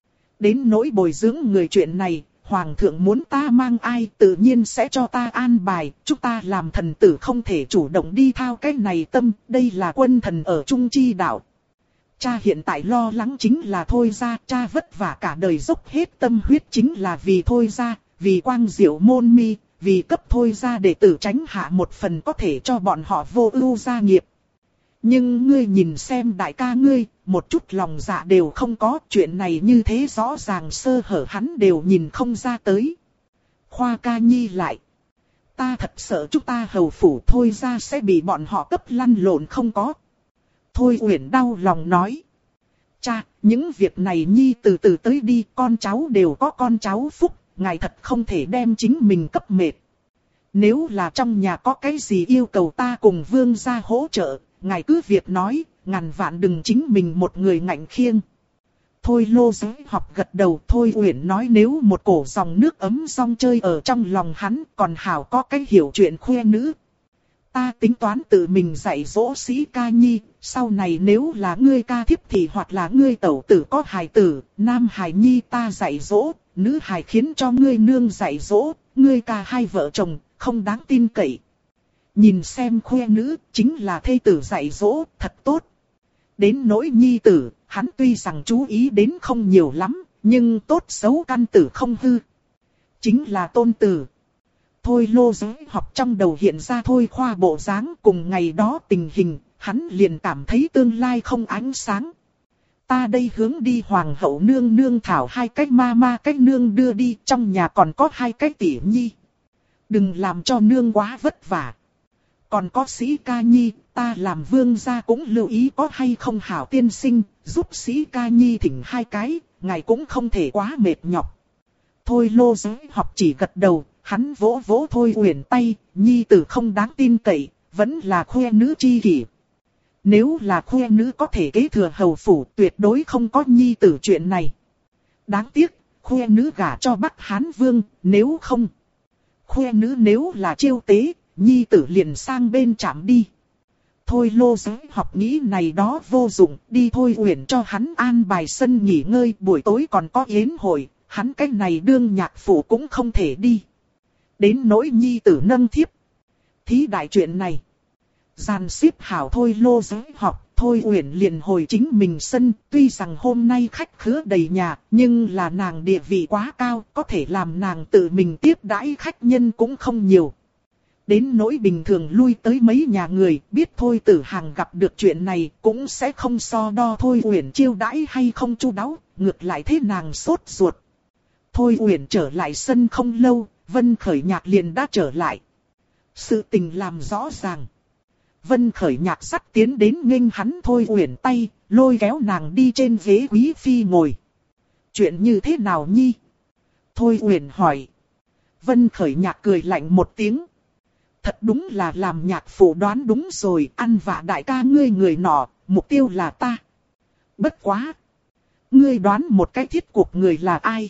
Đến nỗi bồi dưỡng người chuyện này, Hoàng thượng muốn ta mang ai tự nhiên sẽ cho ta an bài, chúng ta làm thần tử không thể chủ động đi thao cái này tâm, đây là quân thần ở trung chi đạo. Cha hiện tại lo lắng chính là Thôi gia, cha vất vả cả đời dốc hết tâm huyết chính là vì Thôi gia, vì quang diệu môn mi, vì cấp Thôi gia đệ tử tránh hạ một phần có thể cho bọn họ vô ưu gia nghiệp. Nhưng ngươi nhìn xem đại ca ngươi, một chút lòng dạ đều không có, chuyện này như thế rõ ràng sơ hở hắn đều nhìn không ra tới. Khoa ca nhi lại. Ta thật sợ chúng ta hầu phủ Thôi gia sẽ bị bọn họ cấp lăn lộn không có. Thôi Uyển đau lòng nói. Cha, những việc này nhi từ từ tới đi, con cháu đều có con cháu phúc, ngài thật không thể đem chính mình cấp mệt. Nếu là trong nhà có cái gì yêu cầu ta cùng vương gia hỗ trợ, ngài cứ việc nói, ngàn vạn đừng chính mình một người ngạnh khiêng. Thôi Lô Giới Học gật đầu. Thôi Uyển nói nếu một cổ dòng nước ấm song chơi ở trong lòng hắn, còn hảo có cái hiểu chuyện khoe nữ. Ta tính toán tự mình dạy dỗ Sĩ Ca Nhi, sau này nếu là ngươi ca thiếp thì hoặc là ngươi tẩu tử có hài tử, nam hài nhi ta dạy dỗ, nữ hài khiến cho ngươi nương dạy dỗ, ngươi ca hai vợ chồng, không đáng tin cậy. Nhìn xem khoe nữ, chính là thê tử dạy dỗ, thật tốt. Đến nỗi nhi tử, hắn tuy rằng chú ý đến không nhiều lắm, nhưng tốt xấu căn tử không hư. Chính là tôn tử. Thôi Lô Giới Học trong đầu hiện ra Thôi Khoa bộ dáng cùng ngày đó tình hình, hắn liền cảm thấy tương lai không ánh sáng. Ta đây hướng đi hoàng hậu nương nương thảo hai cách ma cách nương đưa đi, trong nhà còn có hai cái tỷ nhi. Đừng làm cho nương quá vất vả. Còn có Sĩ Ca Nhi, ta làm vương gia cũng lưu ý có hay không hảo tiên sinh, giúp Sĩ Ca Nhi thỉnh hai cái, ngài cũng không thể quá mệt nhọc. Thôi Lô Giới Học chỉ gật đầu, hắn vỗ vỗ Thôi Uyển tay, nhi tử không đáng tin cậy, vẫn là khoe nữ chi kỷ. Nếu là khoe nữ có thể kế thừa hầu phủ tuyệt đối không có nhi tử chuyện này. Đáng tiếc, khoe nữ gả cho Bắc Hán Vương, nếu không. Khoe nữ nếu là chiêu tế, nhi tử liền sang bên chạm đi. Thôi Lô Giới Học nghĩ này đó vô dụng, đi Thôi Uyển cho hắn an bài sân nghỉ ngơi, buổi tối còn có yến hội, hắn cái này đương nhạc phụ cũng không thể đi. Đến nỗi nhi tử nâng thiếp. Thí đại chuyện này. Giàn xếp hảo Thôi Lô Giới Học, Thôi Uyển liền hồi chính mình sân, tuy rằng hôm nay khách khứa đầy nhà, nhưng là nàng địa vị quá cao, có thể làm nàng tự mình tiếp đãi khách nhân cũng không nhiều. Đến nỗi bình thường lui tới mấy nhà người, biết Thôi Tử Hàng gặp được chuyện này, cũng sẽ không so đo Thôi Uyển chiêu đãi hay không chu đáo, ngược lại thế nàng sốt ruột. Thôi Uyển trở lại sân không lâu, Vân Khởi Nhạc liền đã trở lại. Sự tình làm rõ ràng. Vân Khởi Nhạc sắt tiến đến nghênh hắn Thôi Uyển tay, lôi kéo nàng đi trên ghế quý phi ngồi. Chuyện như thế nào nhi? Thôi Uyển hỏi. Vân Khởi Nhạc cười lạnh một tiếng. Thật đúng là làm nhạc phụ đoán đúng rồi, ăn vạ đại ca ngươi người nọ, mục tiêu là ta. Bất quá. Ngươi đoán một cái thiết cuộc người là ai?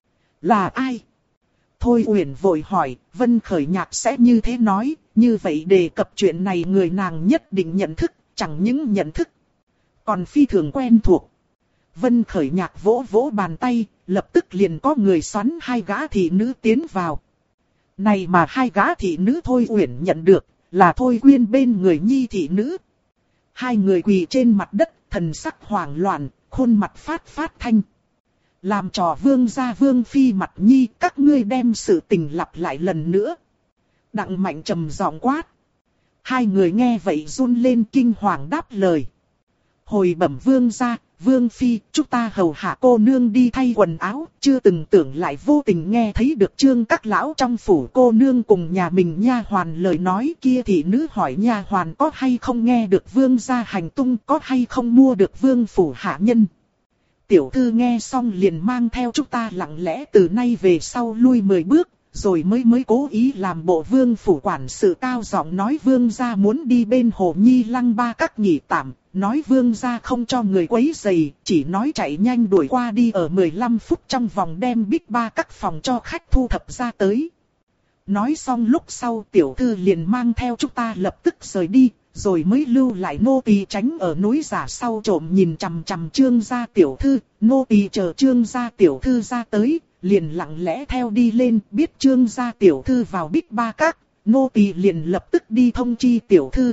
Là ai? Thôi Uyển vội hỏi, Vân Khởi Nhạc sẽ như thế nói, như vậy đề cập chuyện này người nàng nhất định nhận thức, chẳng những nhận thức, còn phi thường quen thuộc. Vân Khởi Nhạc vỗ vỗ bàn tay, lập tức liền có người xoắn hai gã thị nữ tiến vào. Này mà hai gã thị nữ Thôi Uyển nhận được, là Thôi Quyên bên người Nhi thị nữ. Hai người quỳ trên mặt đất, thần sắc hoảng loạn, khuôn mặt phát thanh. Làm trò vương gia vương phi mặt Nhi, các ngươi đem sự tình lặp lại lần nữa. Đặng Mạnh trầm giọng quát. Hai người nghe vậy run lên kinh hoàng đáp lời. Hồi bẩm vương gia, vương phi, chúng ta hầu hạ cô nương đi thay quần áo, chưa từng tưởng lại vô tình nghe thấy được Trương các lão trong phủ cô nương cùng nhà mình nha hoàn lời nói kia. Thị nữ hỏi nha hoàn có hay không nghe được vương gia hành tung, có hay không mua được vương phủ hạ nhân. Tiểu thư nghe xong liền mang theo chúng ta lặng lẽ từ nay về sau lui 10 bước, rồi mới cố ý làm bộ vương phủ quản sự cao giọng nói vương gia muốn đi bên hồ Nhi Lăng Ba các nghỉ tạm, nói vương gia không cho người quấy rầy, chỉ nói chạy nhanh đuổi qua đi ở 15 phút trong vòng đem Bích Ba các phòng cho khách thu thập ra tới. Nói xong lúc sau tiểu thư liền mang theo chúng ta lập tức rời đi, rồi mới lưu lại nô tỳ tránh ở núi giả sau trộm nhìn chằm chằm Trương gia tiểu thư, nô tỳ chờ Trương gia tiểu thư ra tới, liền lặng lẽ theo đi lên, biết Trương gia tiểu thư vào Bích Ba các, nô tỳ liền lập tức đi thông chi tiểu thư.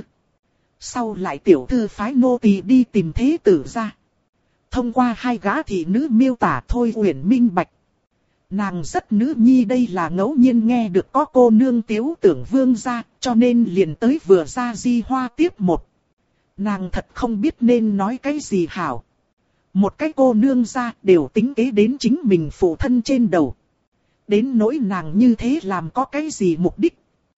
Sau lại tiểu thư phái nô tỳ đi tìm thế tử ra. Thông qua hai gã thị nữ miêu tả Thôi Uyển minh bạch. Nàng rất nữ nhi đây là ngẫu nhiên nghe được có cô nương tiếu tưởng vương gia, cho nên liền tới vừa ra di hoa tiếp một. Nàng thật không biết nên nói cái gì hảo. Một cái cô nương gia đều tính kế đến chính mình phụ thân trên đầu. Đến nỗi nàng như thế làm có cái gì mục đích.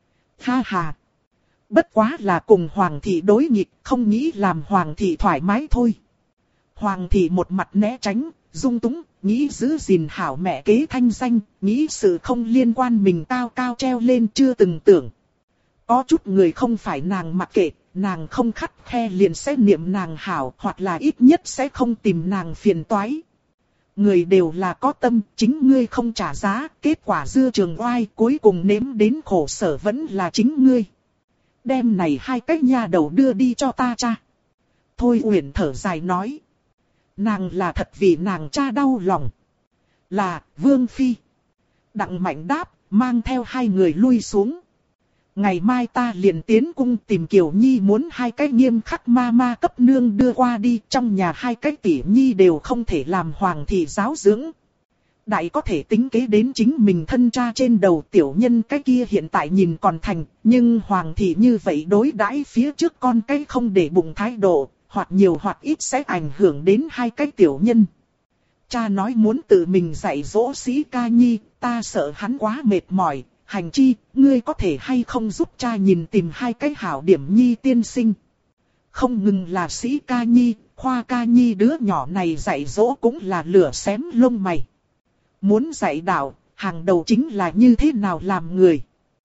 Ha ha. Bất quá là cùng hoàng thị đối nghịch, không nghĩ làm hoàng thị thoải mái thôi. Hoàng thị một mặt né tránh, dung túng, nghĩ giữ gìn hảo mẹ kế thanh danh, nghĩ sự không liên quan mình cao cao treo lên chưa từng tưởng. Có chút người không phải nàng mặc kệ, nàng không khắt khe liền sẽ niệm nàng hảo, hoặc là ít nhất sẽ không tìm nàng phiền toái. Người đều là có tâm, chính ngươi không trả giá, kết quả dưa trường oai cuối cùng nếm đến khổ sở vẫn là chính ngươi. Đem này hai cái nha đầu đưa đi cho ta cha. Thôi Uyển thở dài nói. Nàng là thật vì nàng cha đau lòng. Là, vương phi. Đặng Mạnh đáp, mang theo hai người lui xuống. Ngày mai ta liền tiến cung tìm Kiều Nhi muốn hai cái nghiêm khắc ma cấp nương đưa qua đi. Trong nhà hai cái tỷ nhi đều không thể làm hoàng thị giáo dưỡng. Đại có thể tính kế đến chính mình thân cha trên đầu tiểu nhân cái kia hiện tại nhìn còn thành. Nhưng hoàng thị như vậy đối đãi phía trước con cái không để bụng thái độ. Hoặc nhiều hoặc ít sẽ ảnh hưởng đến hai cái tiểu nhân. Cha nói muốn tự mình dạy dỗ Sĩ Ca Nhi, ta sợ hắn quá mệt mỏi, hành chi, ngươi có thể hay không giúp cha nhìn tìm hai cái hảo điểm Nhi tiên sinh. Không ngừng là Sĩ Ca Nhi, Khoa Ca Nhi đứa nhỏ này dạy dỗ cũng là lửa xém lông mày. Muốn dạy đạo, hàng đầu chính là như thế nào làm người.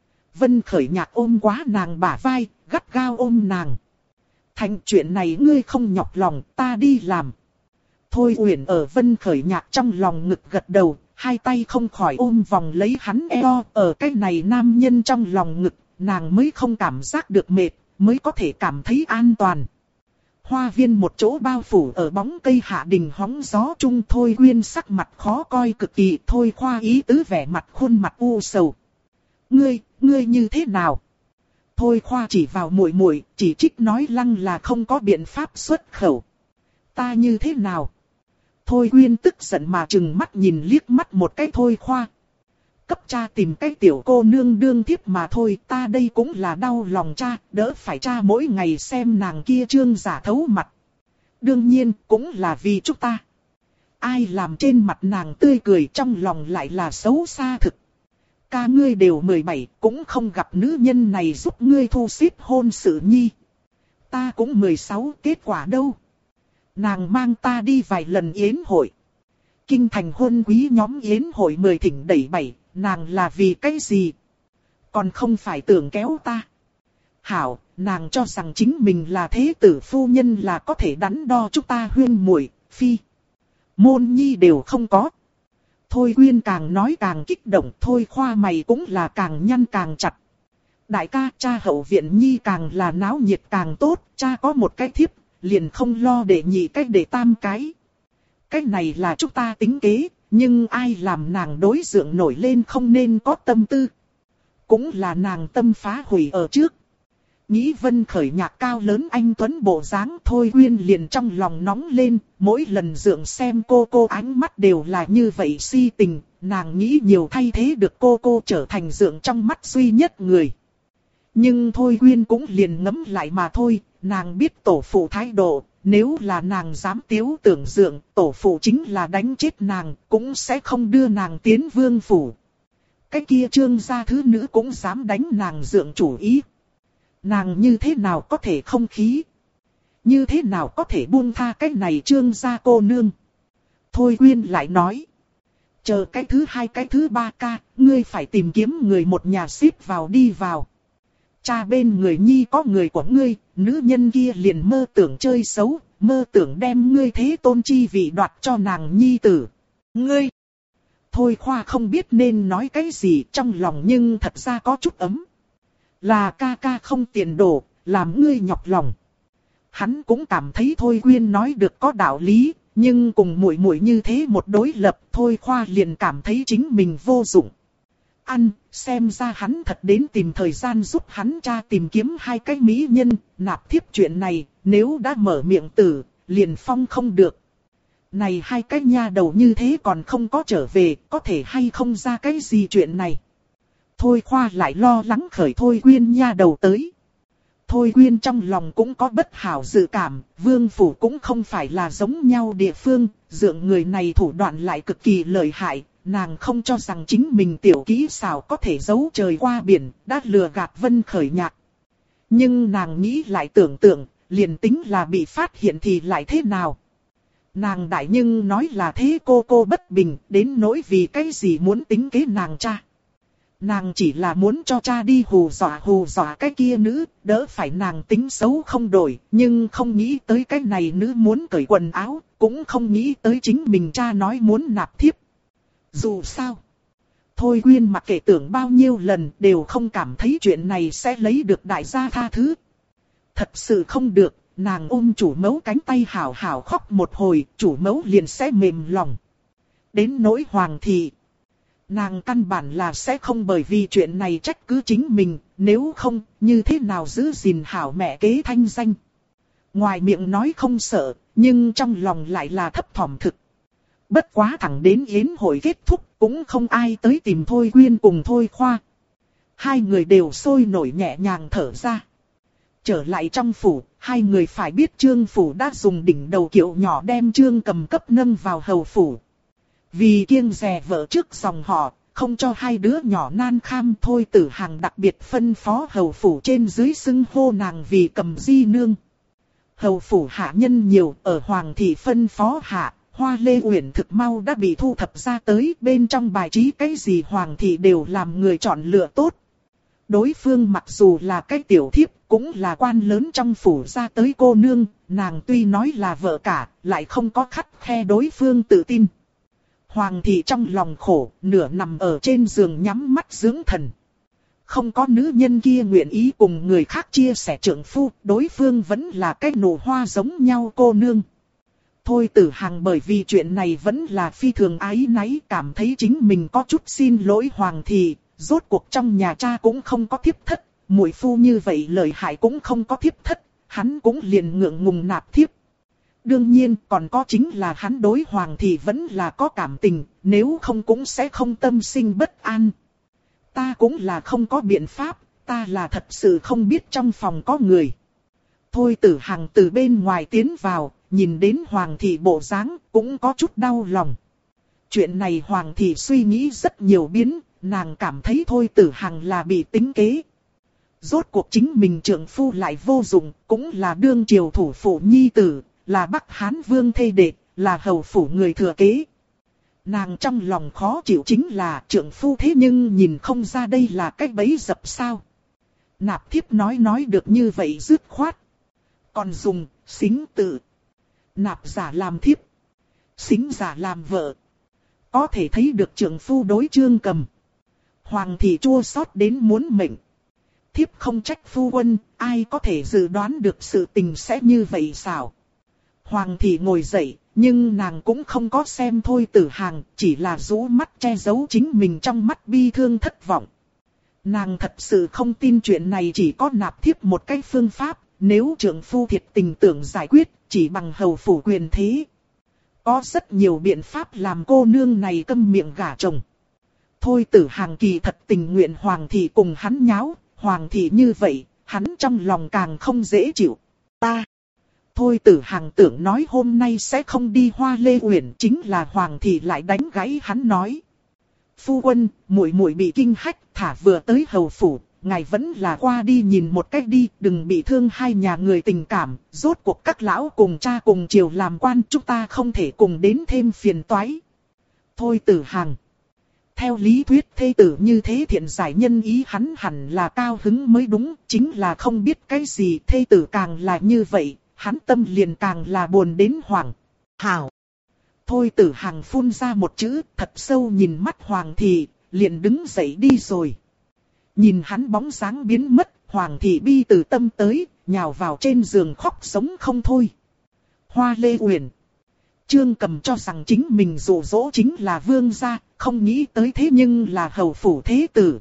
Vân Khởi Nhạc ôm quá nàng bả vai, gắt gao ôm nàng. Thành chuyện này ngươi không nhọc lòng, ta đi làm. Thôi Uyển ở Vân Khởi Nhạc trong lòng ngực gật đầu, hai tay không khỏi ôm vòng lấy hắn eo. Ở cái này nam nhân trong lòng ngực, nàng mới không cảm giác được mệt, mới có thể cảm thấy an toàn. Hoa viên một chỗ bao phủ ở bóng cây hạ đình hóng gió trung. Thôi Quyên sắc mặt khó coi cực kỳ. Thôi Khoa ý tứ vẻ mặt khuôn mặt u sầu. Ngươi như thế nào? Thôi Khoa chỉ vào muội muội, chỉ trích nói Lăng là không có biện pháp xuất khẩu. Ta như thế nào? Thôi Quyên tức giận mà trừng mắt nhìn liếc mắt một cái Thôi Khoa. Cấp cha tìm cái tiểu cô nương đương thiếp mà thôi, ta đây cũng là đau lòng cha, đỡ phải cha mỗi ngày xem nàng kia trương giả thấu mặt. Đương nhiên cũng là vì chúng ta. Ai làm trên mặt nàng tươi cười trong lòng lại là xấu xa thực. Ca ngươi đều 17, cũng không gặp nữ nhân này giúp ngươi thu xếp hôn sự Nhi. Ta cũng 16, kết quả đâu? Nàng mang ta đi vài lần yến hội. Kinh thành hôn quý nhóm yến hội 10 thỉnh đẩy 7, nàng là vì cái gì? Còn không phải tưởng kéo ta. Hảo, nàng cho rằng chính mình là thế tử phu nhân là có thể đắn đo chúng ta huyên muội, phi. Môn Nhi đều không có. Thôi Quyên càng nói càng kích động, Thôi Khoa mày cũng là càng nhăn càng chặt. Đại ca, cha hậu viện Nhi càng là náo nhiệt càng tốt, cha có một cái thiếp, liền không lo để nhị cách để tam cái. Cái này là chúng ta tính kế, nhưng ai làm nàng đối tượng nổi lên không nên có tâm tư. Cũng là nàng tâm phá hủy ở trước. Nghĩ Vân Khởi nhạc cao lớn anh tuấn bộ dáng, Thôi Quyên liền trong lòng nóng lên, mỗi lần dượng xem cô ánh mắt đều là như vậy si tình, nàng nghĩ nhiều thay thế được cô trở thành dượng trong mắt duy nhất người. Nhưng Thôi Quyên cũng liền ngẫm lại mà thôi, nàng biết tổ phụ thái độ, nếu là nàng dám tiếu tưởng dượng, tổ phụ chính là đánh chết nàng, cũng sẽ không đưa nàng tiến vương phủ. Cái kia Trương gia thứ nữ cũng dám đánh nàng dượng chủ ý. Nàng như thế nào có thể không khí? Như thế nào có thể buông tha cái này Trương gia cô nương? Thôi Quyên lại nói. Chờ cái thứ hai cái thứ ba ca, ngươi phải tìm kiếm người một nhà xếp vào đi vào. Cha bên người nhi có người của ngươi, nữ nhân kia liền mơ tưởng chơi xấu, mơ tưởng đem ngươi thế tôn chi vị đoạt cho nàng nhi tử. Ngươi! Thôi Khoa không biết nên nói cái gì trong lòng nhưng thật ra có chút ấm. Là ca ca không tiền đồ, làm ngươi nhọc lòng. Hắn cũng cảm thấy Thôi Quyên nói được có đạo lý, nhưng cùng muội muội như thế một đối lập, Thôi Khoa liền cảm thấy chính mình vô dụng. Xem ra hắn thật đến tìm thời gian giúp hắn cha tìm kiếm hai cái mỹ nhân, nạp thiếp chuyện này, nếu đã mở miệng tử, liền phong không được. Này hai cái nha đầu như thế còn không có trở về, có thể hay không ra cái gì chuyện này. Thôi Khoa lại lo lắng khởi Thôi Quyên nha đầu tới. Thôi Quyên trong lòng cũng có bất hảo dự cảm, vương phủ cũng không phải là giống nhau địa phương, dượng người này thủ đoạn lại cực kỳ lợi hại, nàng không cho rằng chính mình tiểu kỹ xảo có thể giấu trời qua biển, đã lừa gạt Vân Khởi nhạc. Nhưng nàng nghĩ lại tưởng tượng, liền tính là bị phát hiện thì lại thế nào? Nàng đại nhưng nói là thế cô bất bình, đến nỗi vì cái gì muốn tính kế nàng cha. Nàng chỉ là muốn cho cha đi hù dọa cái kia nữ, đỡ phải nàng tính xấu không đổi, nhưng không nghĩ tới cái này nữ muốn cởi quần áo, cũng không nghĩ tới chính mình cha nói muốn nạp thiếp. Dù sao, Thôi Quyên mặc kệ tưởng bao nhiêu lần đều không cảm thấy chuyện này sẽ lấy được đại gia tha thứ. Thật sự không được, nàng ôm chủ mẫu cánh tay hào hào khóc một hồi, chủ mẫu liền sẽ mềm lòng. Đến nỗi hoàng thị, nàng căn bản là sẽ không bởi vì chuyện này trách cứ chính mình, nếu không, như thế nào giữ gìn hảo mẹ kế thanh danh. Ngoài miệng nói không sợ, nhưng trong lòng lại là thấp thỏm thực. Bất quá thẳng đến yến hội kết thúc, cũng không ai tới tìm Thôi Quyên cùng Thôi Khoa. Hai người đều sôi nổi nhẹ nhàng thở ra. Trở lại trong phủ, hai người phải biết Trương phủ đã dùng đỉnh đầu kiệu nhỏ đem Trương Cầm cấp nâng vào hầu phủ. Vì kiêng dè vợ trước dòng họ, không cho hai đứa nhỏ nan kham, Thôi Tử Hằng đặc biệt phân phó hầu phủ trên dưới xưng hô nàng vì Cầm di nương. Hầu phủ hạ nhân nhiều, ở hoàng thị phân phó hạ, Hoa Lê Uyển thực mau đã bị thu thập ra tới, bên trong bài trí cái gì hoàng thị đều làm người chọn lựa tốt. Đối phương mặc dù là cái tiểu thiếp, cũng là quan lớn trong phủ ra tới cô nương, nàng tuy nói là vợ cả, lại không có khắt khe đối phương tự tin. Hoàng thị trong lòng khổ, nửa nằm ở trên giường nhắm mắt dưỡng thần. Không có nữ nhân kia nguyện ý cùng người khác chia sẻ trượng phu, đối phương vẫn là cái nụ hoa giống nhau cô nương. Thôi Tử Hằng bởi vì chuyện này vẫn là phi thường áy náy, cảm thấy chính mình có chút xin lỗi hoàng thị, rốt cuộc trong nhà cha cũng không có thiếp thất, muội phu như vậy lợi hại cũng không có thiếp thất, hắn cũng liền ngượng ngùng nạp thiếp. Đương nhiên còn có chính là hắn đối hoàng thị vẫn là có cảm tình, nếu không cũng sẽ không tâm sinh bất an. Ta cũng là không có biện pháp, ta là thật sự không biết trong phòng có người. Thôi Tử Hằng từ bên ngoài tiến vào, nhìn đến hoàng thị bộ dáng cũng có chút đau lòng. Chuyện này hoàng thị suy nghĩ rất nhiều biến, nàng cảm thấy Thôi Tử Hằng là bị tính kế. Rốt cuộc chính mình trượng phu lại vô dụng, cũng là đương triều thủ phủ nhi tử, là Bắc Hán vương thê đệ, là hầu phủ người thừa kế. Nàng trong lòng khó chịu chính là trượng phu thế nhưng nhìn không ra đây là cách bẫy dập sao. Nạp thiếp nói được như vậy dứt khoát. Còn dùng, xính tự. Nạp giả làm thiếp. Xính giả làm vợ. Có thể thấy được trượng phu đối Trương Cầm. Hoàng thị chua xót đến muốn mệnh. Thiếp không trách phu quân, ai có thể dự đoán được sự tình sẽ như vậy sao? Hoàng thị ngồi dậy, nhưng nàng cũng không có xem Thôi Tử Hàng, chỉ là rũ mắt che giấu chính mình trong mắt bi thương thất vọng. Nàng thật sự không tin chuyện này chỉ có nạp thiếp một cái phương pháp, nếu trượng phu thiệt tình tưởng giải quyết, chỉ bằng hầu phủ quyền thế. Có rất nhiều biện pháp làm cô nương này câm miệng gả chồng. Thôi Tử Hàng kỳ thật tình nguyện Hoàng thị cùng hắn nháo, Hoàng thị như vậy, hắn trong lòng càng không dễ chịu. Thôi Tử Hàng tưởng nói hôm nay sẽ không đi Hoa Lê Uyển, chính là Hoàng thị lại đánh gãy hắn nói. Phu quân, muội muội bị kinh hách, thả vừa tới hầu phủ, ngài vẫn là qua đi nhìn một cách đi, đừng bị thương hai nhà người tình cảm, rốt cuộc các lão cùng cha cùng triều làm quan, chúng ta không thể cùng đến thêm phiền toái. Thôi Tử Hàng. Theo lý thuyết thê tử như thế thiện giải nhân ý, hắn hẳn là cao hứng mới đúng, chính là không biết cái gì thê tử càng là như vậy, hắn tâm liền càng là buồn đến hoảng. Hảo. Thôi Tử Hàng phun ra một chữ, thật sâu nhìn mắt Hoàng thị, liền đứng dậy đi rồi. Nhìn hắn bóng dáng biến mất, Hoàng thị bi từ tâm tới, nhào vào trên giường khóc sống không thôi. Hoa Lê Uyển. Trương Cầm cho rằng chính mình dụ dỗ chính là vương gia, không nghĩ tới thế nhưng là hầu phủ thế tử.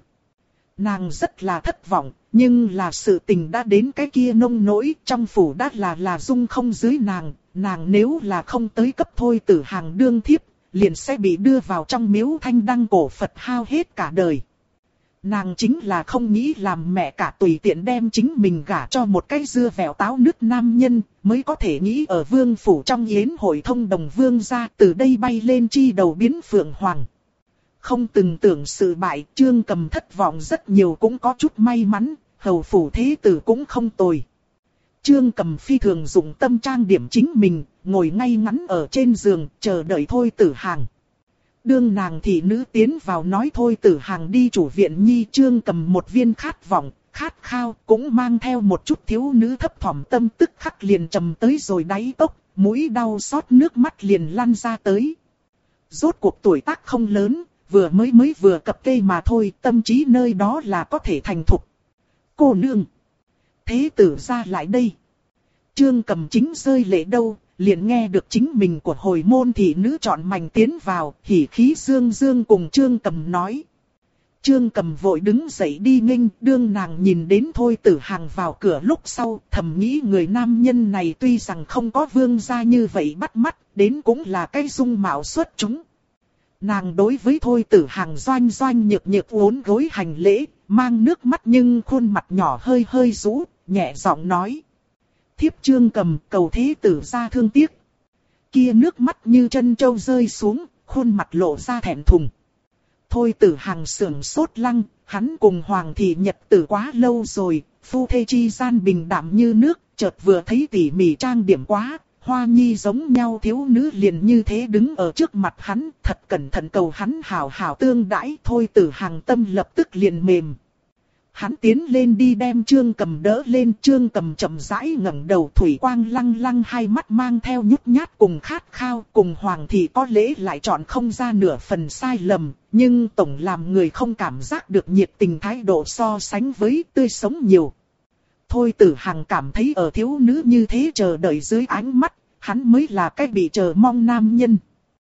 Nàng rất là thất vọng, nhưng là sự tình đã đến cái kia nông nỗi, trong phủ đã là dung không dưới nàng, nàng nếu là không tới cấp Thôi Tử Hàng đương thiếp, liền sẽ bị đưa vào trong miếu thanh đăng cổ Phật hao hết cả đời. Nàng chính là không nghĩ làm mẹ cả tùy tiện đem chính mình gả cho một cái dưa vẻo táo nứt nam nhân, mới có thể nghĩ ở vương phủ trong yến hội thông đồng vương gia từ đây bay lên chi đầu biến phượng hoàng. Không từng tưởng sự bại, Trương Cầm thất vọng rất nhiều cũng có chút may mắn, hầu phủ thế tử cũng không tồi. Trương Cầm phi thường dụng tâm trang điểm chính mình, ngồi ngay ngắn ở trên giường, chờ đợi Thôi Tử Hàng. Đương nàng thị nữ tiến vào nói Thôi Tử Hàng đi chủ viện nhi, Trương Cầm một viên khát vọng, khát khao, cũng mang theo một chút thiếu nữ thấp thỏm tâm, tức khắc liền trầm tới rồi đáy cốc, mũi đau xót nước mắt liền lăn ra tới. Rốt cuộc tuổi tác không lớn, mới vừa cập kê mà thôi, tâm trí nơi đó là có thể thành thục. Cô nương. Thế tử ra lại đây. Trương Cầm chính rơi lệ đâu, liền nghe được chính mình của hồi môn thị nữ chọn mảnh tiến vào, hỉ khí dương dương cùng Trương Cầm nói. Trương Cầm vội đứng dậy đi nghênh, đương nàng nhìn đến Thôi Tử Hàng vào cửa lúc sau, thầm nghĩ người nam nhân này tuy rằng không có vương gia như vậy bắt mắt, đến cũng là cái dung mạo xuất chúng. Nàng đối với Thôi Tử Hàng doanh doanh nhược nhược uốn gối hành lễ, mang nước mắt nhưng khuôn mặt nhỏ hơi hơi rũ, nhẹ giọng nói. Thiếp Trương Cầm cầu thế tử ra thương tiếc. Kia nước mắt như chân trâu rơi xuống, khuôn mặt lộ ra thẹn thùng. Thôi Tử Hàng sưởng sốt lăng, hắn cùng Hoàng thị nhật tử quá lâu rồi, phu thê chi gian bình đạm như nước, chợt vừa thấy tỉ mỉ trang điểm quá, hoa nhi giống nhau thiếu nữ liền như thế đứng ở trước mặt hắn, thật cẩn thận cầu hắn hảo hảo tương đãi. Thôi Tử Hàng tâm lập tức liền mềm. Hắn tiến lên đi đem Trương Cầm đỡ lên, Trương Cầm chậm rãi ngẩng đầu, thủy quang lăng lăng, hai mắt mang theo nhút nhát cùng khát khao, cùng Hoàng thị có lẽ lại chọn không ra nửa phần sai lầm, nhưng tổng làm người không cảm giác được nhiệt tình thái độ so sánh với tươi sống nhiều. Thôi Tử Hàng cảm thấy ở thiếu nữ như thế chờ đợi dưới ánh mắt, hắn mới là cái bị chờ mong nam nhân.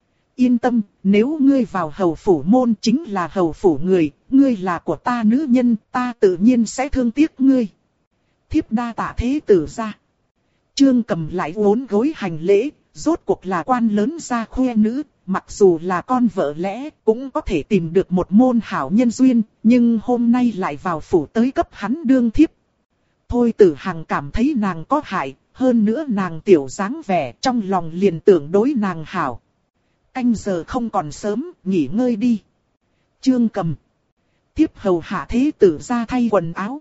Yên tâm, nếu ngươi vào hầu phủ môn chính là hầu phủ người, ngươi là của ta nữ nhân, ta tự nhiên sẽ thương tiếc ngươi. Thiếp đa tạ thế tử ra. Trương Cầm lại uốn gối hành lễ, rốt cuộc là quan lớn gia khuê nữ, mặc dù là con vợ lẽ cũng có thể tìm được một môn hảo nhân duyên, nhưng hôm nay lại vào phủ tới cấp hắn đương thiếp. Thôi Tử Hàng cảm thấy nàng có hại, hơn nữa nàng tiểu dáng vẻ, trong lòng liền tưởng đối nàng hảo. Canh giờ không còn sớm, nghỉ ngơi đi. Trương Cầm. Thiếp hầu hạ thế tử ra thay quần áo.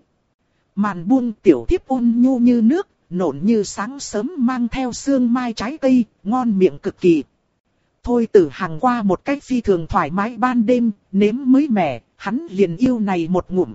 Màn buông, tiểu thiếp ôn nhu như nước, nộn như sáng sớm, mang theo sương mai trái cây, ngon miệng cực kỳ. Thôi Tử Hàng qua một cách phi thường thoải mái ban đêm, nếm mới mẻ, hắn liền yêu này một ngụm.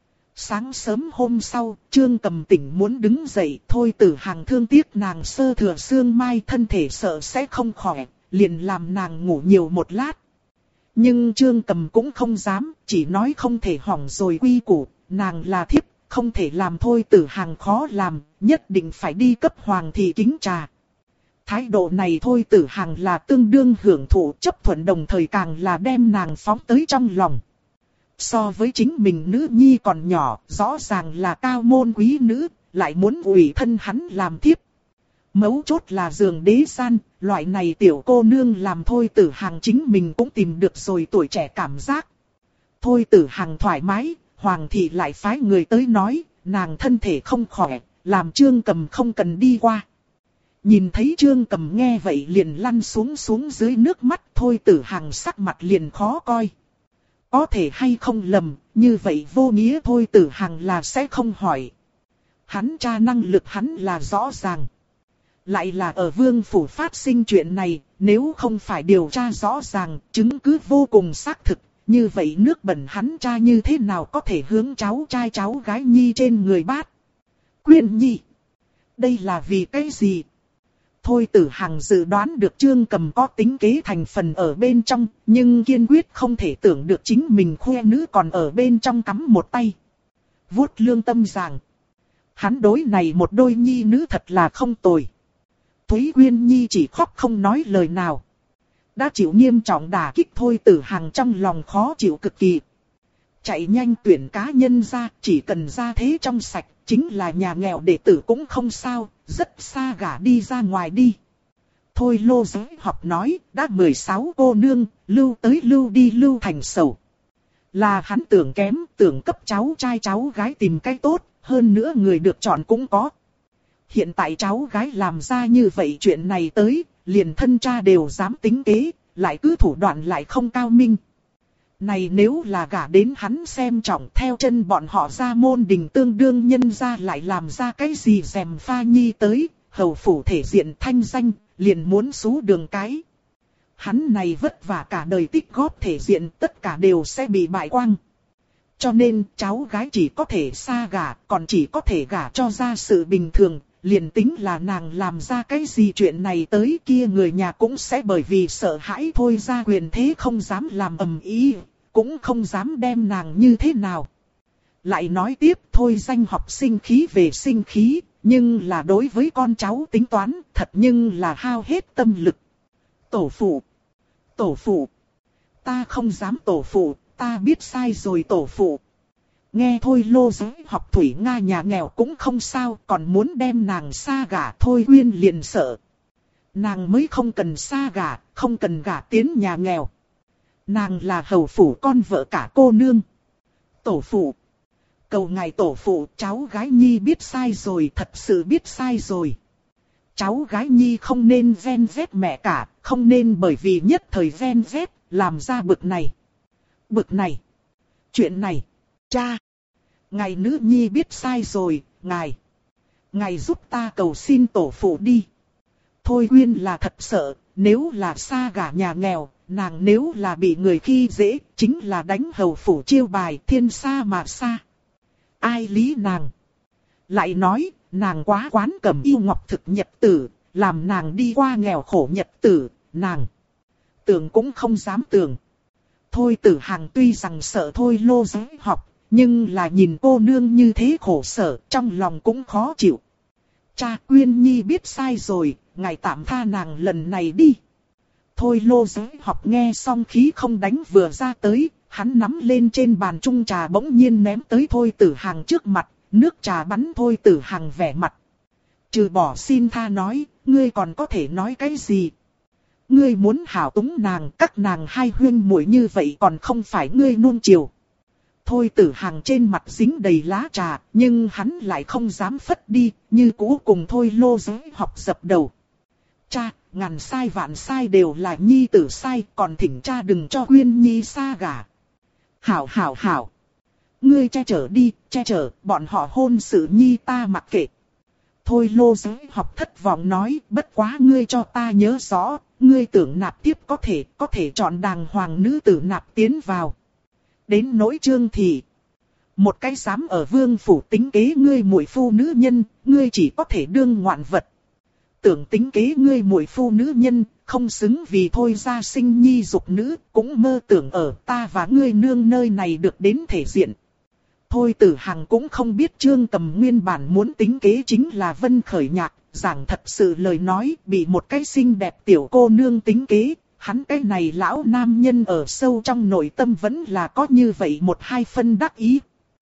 Sáng sớm hôm sau, Trương Cầm tỉnh muốn đứng dậy, Thôi Tử Hàng thương tiếc nàng sơ thừa sương mai, thân thể sợ sẽ không khỏe, liền làm nàng ngủ nhiều một lát. Nhưng Trương Cầm cũng không dám, chỉ nói không thể hỏng rồi quy củ, nàng là thiếp, không thể làm Thôi Tử Hàng khó làm, nhất định phải đi cấp Hoàng thị kính trà. Thái độ này Thôi Tử Hằng là tương đương hưởng thụ, chấp thuận, đồng thời càng là đem nàng phóng tới trong lòng. So với chính mình nữ nhi còn nhỏ, rõ ràng là cao môn quý nữ, lại muốn ủy thân hắn làm thiếp. Mấu chốt là giường đế gian, loại này tiểu cô nương làm Thôi Tử Hằng chính mình cũng tìm được rồi tuổi trẻ cảm giác. Thôi Tử Hằng thoải mái, Hoàng thị lại phái người tới nói, nàng thân thể không khỏe, làm Trương Cầm không cần đi qua. Nhìn thấy Trương Cầm nghe vậy liền lăn xuống dưới nước mắt, Thôi Tử Hằng sắc mặt liền khó coi. Có thể hay không lầm, như vậy vô nghĩa Thôi Tử Hằng là sẽ không hỏi. Hắn tra năng lực hắn là rõ ràng. Lại là ở vương phủ phát sinh chuyện này, nếu không phải điều tra rõ ràng, chứng cứ vô cùng xác thực, như vậy nước bẩn hắn tra như thế nào có thể hướng cháu trai cháu gái Nhi trên người bát. Quyên Nhi, đây là vì cái gì? Thôi Tử Hằng dự đoán được Trương Cầm có tính kế thành phần ở bên trong, nhưng kiên quyết không thể tưởng được chính mình khoe nữ còn ở bên trong cắm một tay. Vuốt lương tâm rằng, hắn đối này một đôi nhi nữ thật là không tồi. Thúy Quyên Nhi chỉ khóc không nói lời nào. Đã chịu nghiêm trọng đả kích Thôi Tử Hằng trong lòng khó chịu cực kỳ. Chạy nhanh tuyển cá nhân ra, chỉ cần ra thế trong sạch, chính là nhà nghèo đệ tử cũng không sao, rất xa gả đi ra ngoài đi. Thôi Lô Giới học nói, đã 16 cô nương, lưu tới lưu đi lưu thành sầu. Là hắn tưởng kém, tưởng cấp cháu trai cháu gái tìm cái tốt, hơn nữa người được chọn cũng có. Hiện tại cháu gái làm ra như vậy chuyện này tới, liền thân cha đều dám tính kế, lại cứ thủ đoạn lại không cao minh. Này nếu là gả đến hắn xem trọng theo chân bọn họ ra môn đình tương đương nhân ra lại làm ra cái gì dèm pha nhi tới, hầu phủ thể diện thanh danh, liền muốn xú đường cái. Hắn này vất vả cả đời tích góp thể diện tất cả đều sẽ bị bại quang. Cho nên cháu gái chỉ có thể xa gả, còn chỉ có thể gả cho ra sự bình thường. Liền tính là nàng làm ra cái gì chuyện này tới kia người nhà cũng sẽ bởi vì sợ hãi thôi ra quyền thế không dám làm ầm ĩ, cũng không dám đem nàng như thế nào. Lại nói tiếp thôi danh học sinh khí về sinh khí, nhưng là đối với con cháu tính toán thật nhưng là hao hết tâm lực. Tổ phụ, ta không dám tổ phụ, ta biết sai rồi tổ phụ. Nghe Thôi Lô Giới học Thủy Nga nhà nghèo cũng không sao, còn muốn đem nàng xa gả Thôi Uyên liền sợ. Nàng mới không cần xa gả, không cần gả tiến nhà nghèo. Nàng là hầu phủ con vợ cả cô nương. Tổ phụ, cầu ngài tổ phụ, cháu gái Nhi biết sai rồi, thật sự biết sai rồi. Cháu gái Nhi không nên ven vét mẹ cả, không nên bởi vì nhất thời ven vét, làm ra bực này. Chuyện này, cha. Ngài nữ nhi biết sai rồi, ngài giúp ta cầu xin tổ phụ đi. Thôi Uyên là thật sợ, nếu là xa gả nhà nghèo, nàng nếu là bị người khi dễ, chính là đánh hầu phủ chiêu bài thiên xa mà xa. Ai lý nàng? Lại nói, nàng quá quán cầm yêu ngọc thực nhật tử, làm nàng đi qua nghèo khổ nhật tử, nàng tưởng cũng không dám tưởng. Thôi Tử Hằng tuy rằng sợ Thôi Lô Giới học, nhưng là nhìn cô nương như thế khổ sở, trong lòng cũng khó chịu. Cha, Uyên Nhi biết sai rồi, ngài tạm tha nàng lần này đi. Thôi Lô Giới học nghe xong khí không đánh vừa ra tới, hắn nắm lên trên bàn chung trà bỗng nhiên ném tới Thôi Tử Hằng trước mặt, nước trà bắn Thôi Tử Hằng vẻ mặt. Trừ bỏ xin tha nói, ngươi còn có thể nói cái gì? Ngươi muốn hảo túng nàng, các nàng hai huyên muội như vậy còn không phải ngươi nuông chiều. Thôi Tử Hằng trên mặt dính đầy lá trà, nhưng hắn lại không dám phất đi, như cũ cùng Thôi Lô Giới học dập đầu. Cha, ngàn sai vạn sai đều là Nhi tử sai, còn thỉnh cha đừng cho Uyên Nhi xa gả. Hảo. Ngươi che chở đi, che chở, bọn họ hôn sự Nhi ta mặc kệ. Thôi Lô Giới học thất vọng nói, bất quá ngươi cho ta nhớ rõ, ngươi tưởng nạp tiếp có thể chọn đàng hoàng nữ tử nạp tiến vào. Đến nỗi Trương Thị, một cái dám ở vương phủ tính kế ngươi muội phu nữ nhân, ngươi chỉ có thể đương ngoạn vật. Tưởng tính kế ngươi muội phu nữ nhân, không xứng vì thôi ra sinh nhi dục nữ, cũng mơ tưởng ở ta và ngươi nương nơi này được đến thể diện. Thôi Tử Hằng cũng không biết Trương Cầm nguyên bản muốn tính kế chính là Vân Khởi Nhạc, giảng thật sự lời nói, bị một cái xinh đẹp tiểu cô nương tính kế, hắn cái này lão nam nhân ở sâu trong nội tâm vẫn là có như vậy một hai phân đắc ý.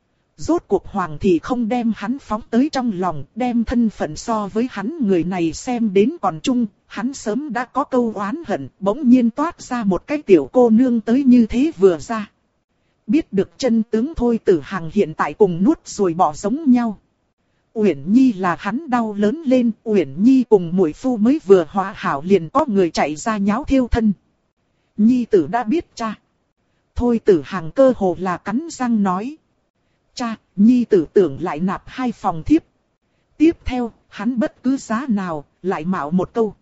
Rốt cuộc hoàng thị không đem hắn phóng tới trong lòng, đem thân phận so với hắn người này xem đến còn chung, hắn sớm đã có câu oán hận, bỗng nhiên toát ra một cái tiểu cô nương tới như thế vừa ra. Biết được chân tướng Thôi Tử Hằng hiện tại cùng nuốt rồi bỏ giống nhau. Uyển Nhi là hắn đau lớn lên, Uyển Nhi cùng muội phu mới vừa hòa hảo liền có người chạy ra nháo thiêu thân. Nhi tử đã biết cha. Thôi Tử Hằng cơ hồ là cắn răng nói. Cha, Nhi tử tưởng lại nạp 2 phòng thiếp. Tiếp theo, hắn bất cứ giá nào, lại mạo một câu.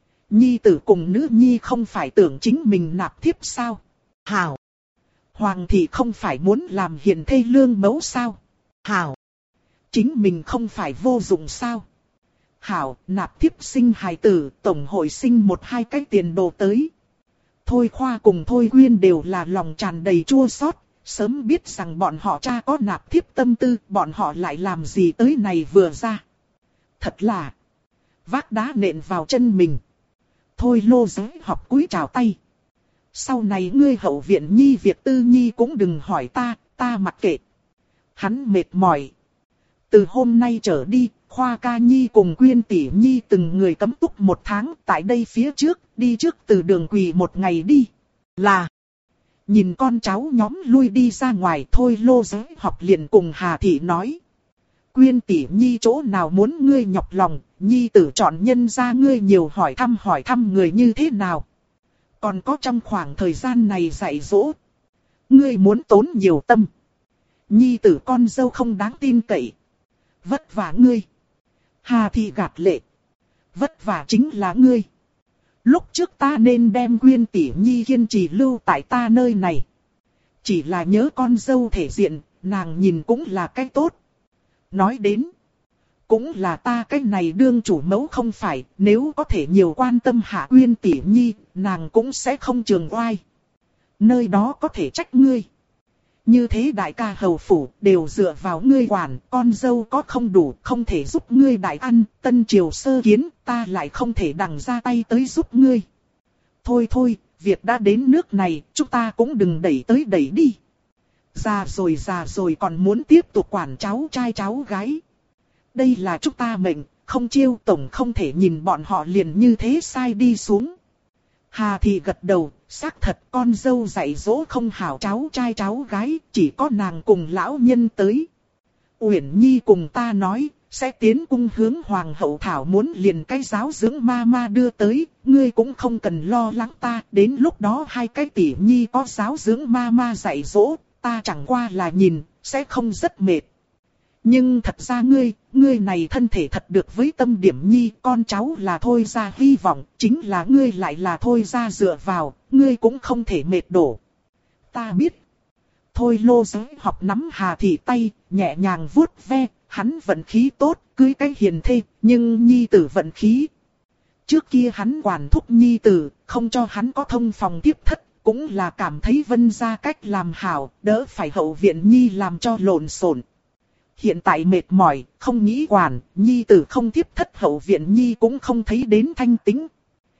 Nhi tử cùng nữ nhi không phải tưởng chính mình nạp thiếp sao? Hảo. Hoàng thị không phải muốn làm hiền thê lương mẫu sao? Hảo. Chính mình không phải vô dụng sao? Hảo, nạp thiếp sinh hài tử, tổng hội sinh 1-2 cái tiền đồ tới. Thôi Khoa cùng Thôi Quyên đều là lòng tràn đầy chua xót. Sớm biết rằng bọn họ cha có nạp thiếp tâm tư, bọn họ lại làm gì tới này vừa ra. Thật là vác đá nện vào chân mình. Thôi Lô Giới học cúi chào tay. Sau này ngươi hậu viện Nhi việc tư Nhi cũng đừng hỏi ta mặc kệ. Hắn mệt mỏi. Từ hôm nay trở đi, Khoa ca Nhi cùng Quyên tỷ Nhi từng người cấm túc 1 tháng tại đây phía trước, đi trước từ đường quỳ 1 ngày đi. Là. Nhìn con cháu nhóm lui đi ra ngoài, Thôi Lô Giới học liền cùng Hà Thị nói. Quyên tỷ Nhi chỗ nào muốn ngươi nhọc lòng, Nhi tử chọn nhân ra ngươi nhiều hỏi thăm người như thế nào. Còn có trong khoảng thời gian này dạy dỗ, ngươi muốn tốn nhiều tâm. Nhi tử con dâu không đáng tin cậy. Vất vả ngươi. Hà Thị gạt lệ. Vất vả chính là ngươi. Lúc trước ta nên đem Quyên tỷ Nhi kiên trì lưu tại ta nơi này. Chỉ là nhớ con dâu thể diện, nàng nhìn cũng là cái tốt. Nói đến, cũng là ta cái này đương chủ mẫu không phải, nếu có thể nhiều quan tâm hạ Quyên tỷ Nhi, nàng cũng sẽ không trường oai. Nơi đó có thể trách ngươi. Như thế đại ca hầu phủ đều dựa vào ngươi quản, con dâu có không đủ, không thể giúp ngươi đại ăn, tân triều sơ kiến, ta lại không thể đằng ra tay tới giúp ngươi. Thôi, việc đã đến nước này, chúng ta cũng đừng đẩy tới đẩy đi. Già rồi còn muốn tiếp tục quản cháu trai cháu gái. Đây là chúng ta mệnh, không chiêu tổng không thể nhìn bọn họ liền như thế sai đi xuống. Hà Thị gật đầu, xác thật con dâu dạy dỗ không hảo cháu trai cháu gái, chỉ có nàng cùng lão nhân tới. Uyển Nhi cùng ta nói, sẽ tiến cung hướng hoàng hậu thảo muốn liền cái giáo dưỡng ma đưa tới, ngươi cũng không cần lo lắng ta, đến lúc đó 2 cái tỷ Nhi có giáo dưỡng ma dạy dỗ, ta chẳng qua là nhìn, sẽ không rất mệt. Nhưng thật ra ngươi này thân thể thật được với tâm điểm Nhi, con cháu là Thôi ra hy vọng, chính là ngươi lại là Thôi ra dựa vào, ngươi cũng không thể mệt đổ. Ta biết. Thôi Lô Giới học nắm Hà Thị tay, nhẹ nhàng vuốt ve, hắn vận khí tốt, cưới cái hiền thê, nhưng Nhi tử vận khí. Trước kia hắn quản thúc Nhi tử, không cho hắn có thông phòng tiếp thất, cũng là cảm thấy Vân gia cách làm hảo, đỡ phải hậu viện Nhi làm cho lộn xộn. Hiện tại mệt mỏi, không nghĩ quản, Nhi tử không tiếp thất hậu viện Nhi cũng không thấy đến thanh tính.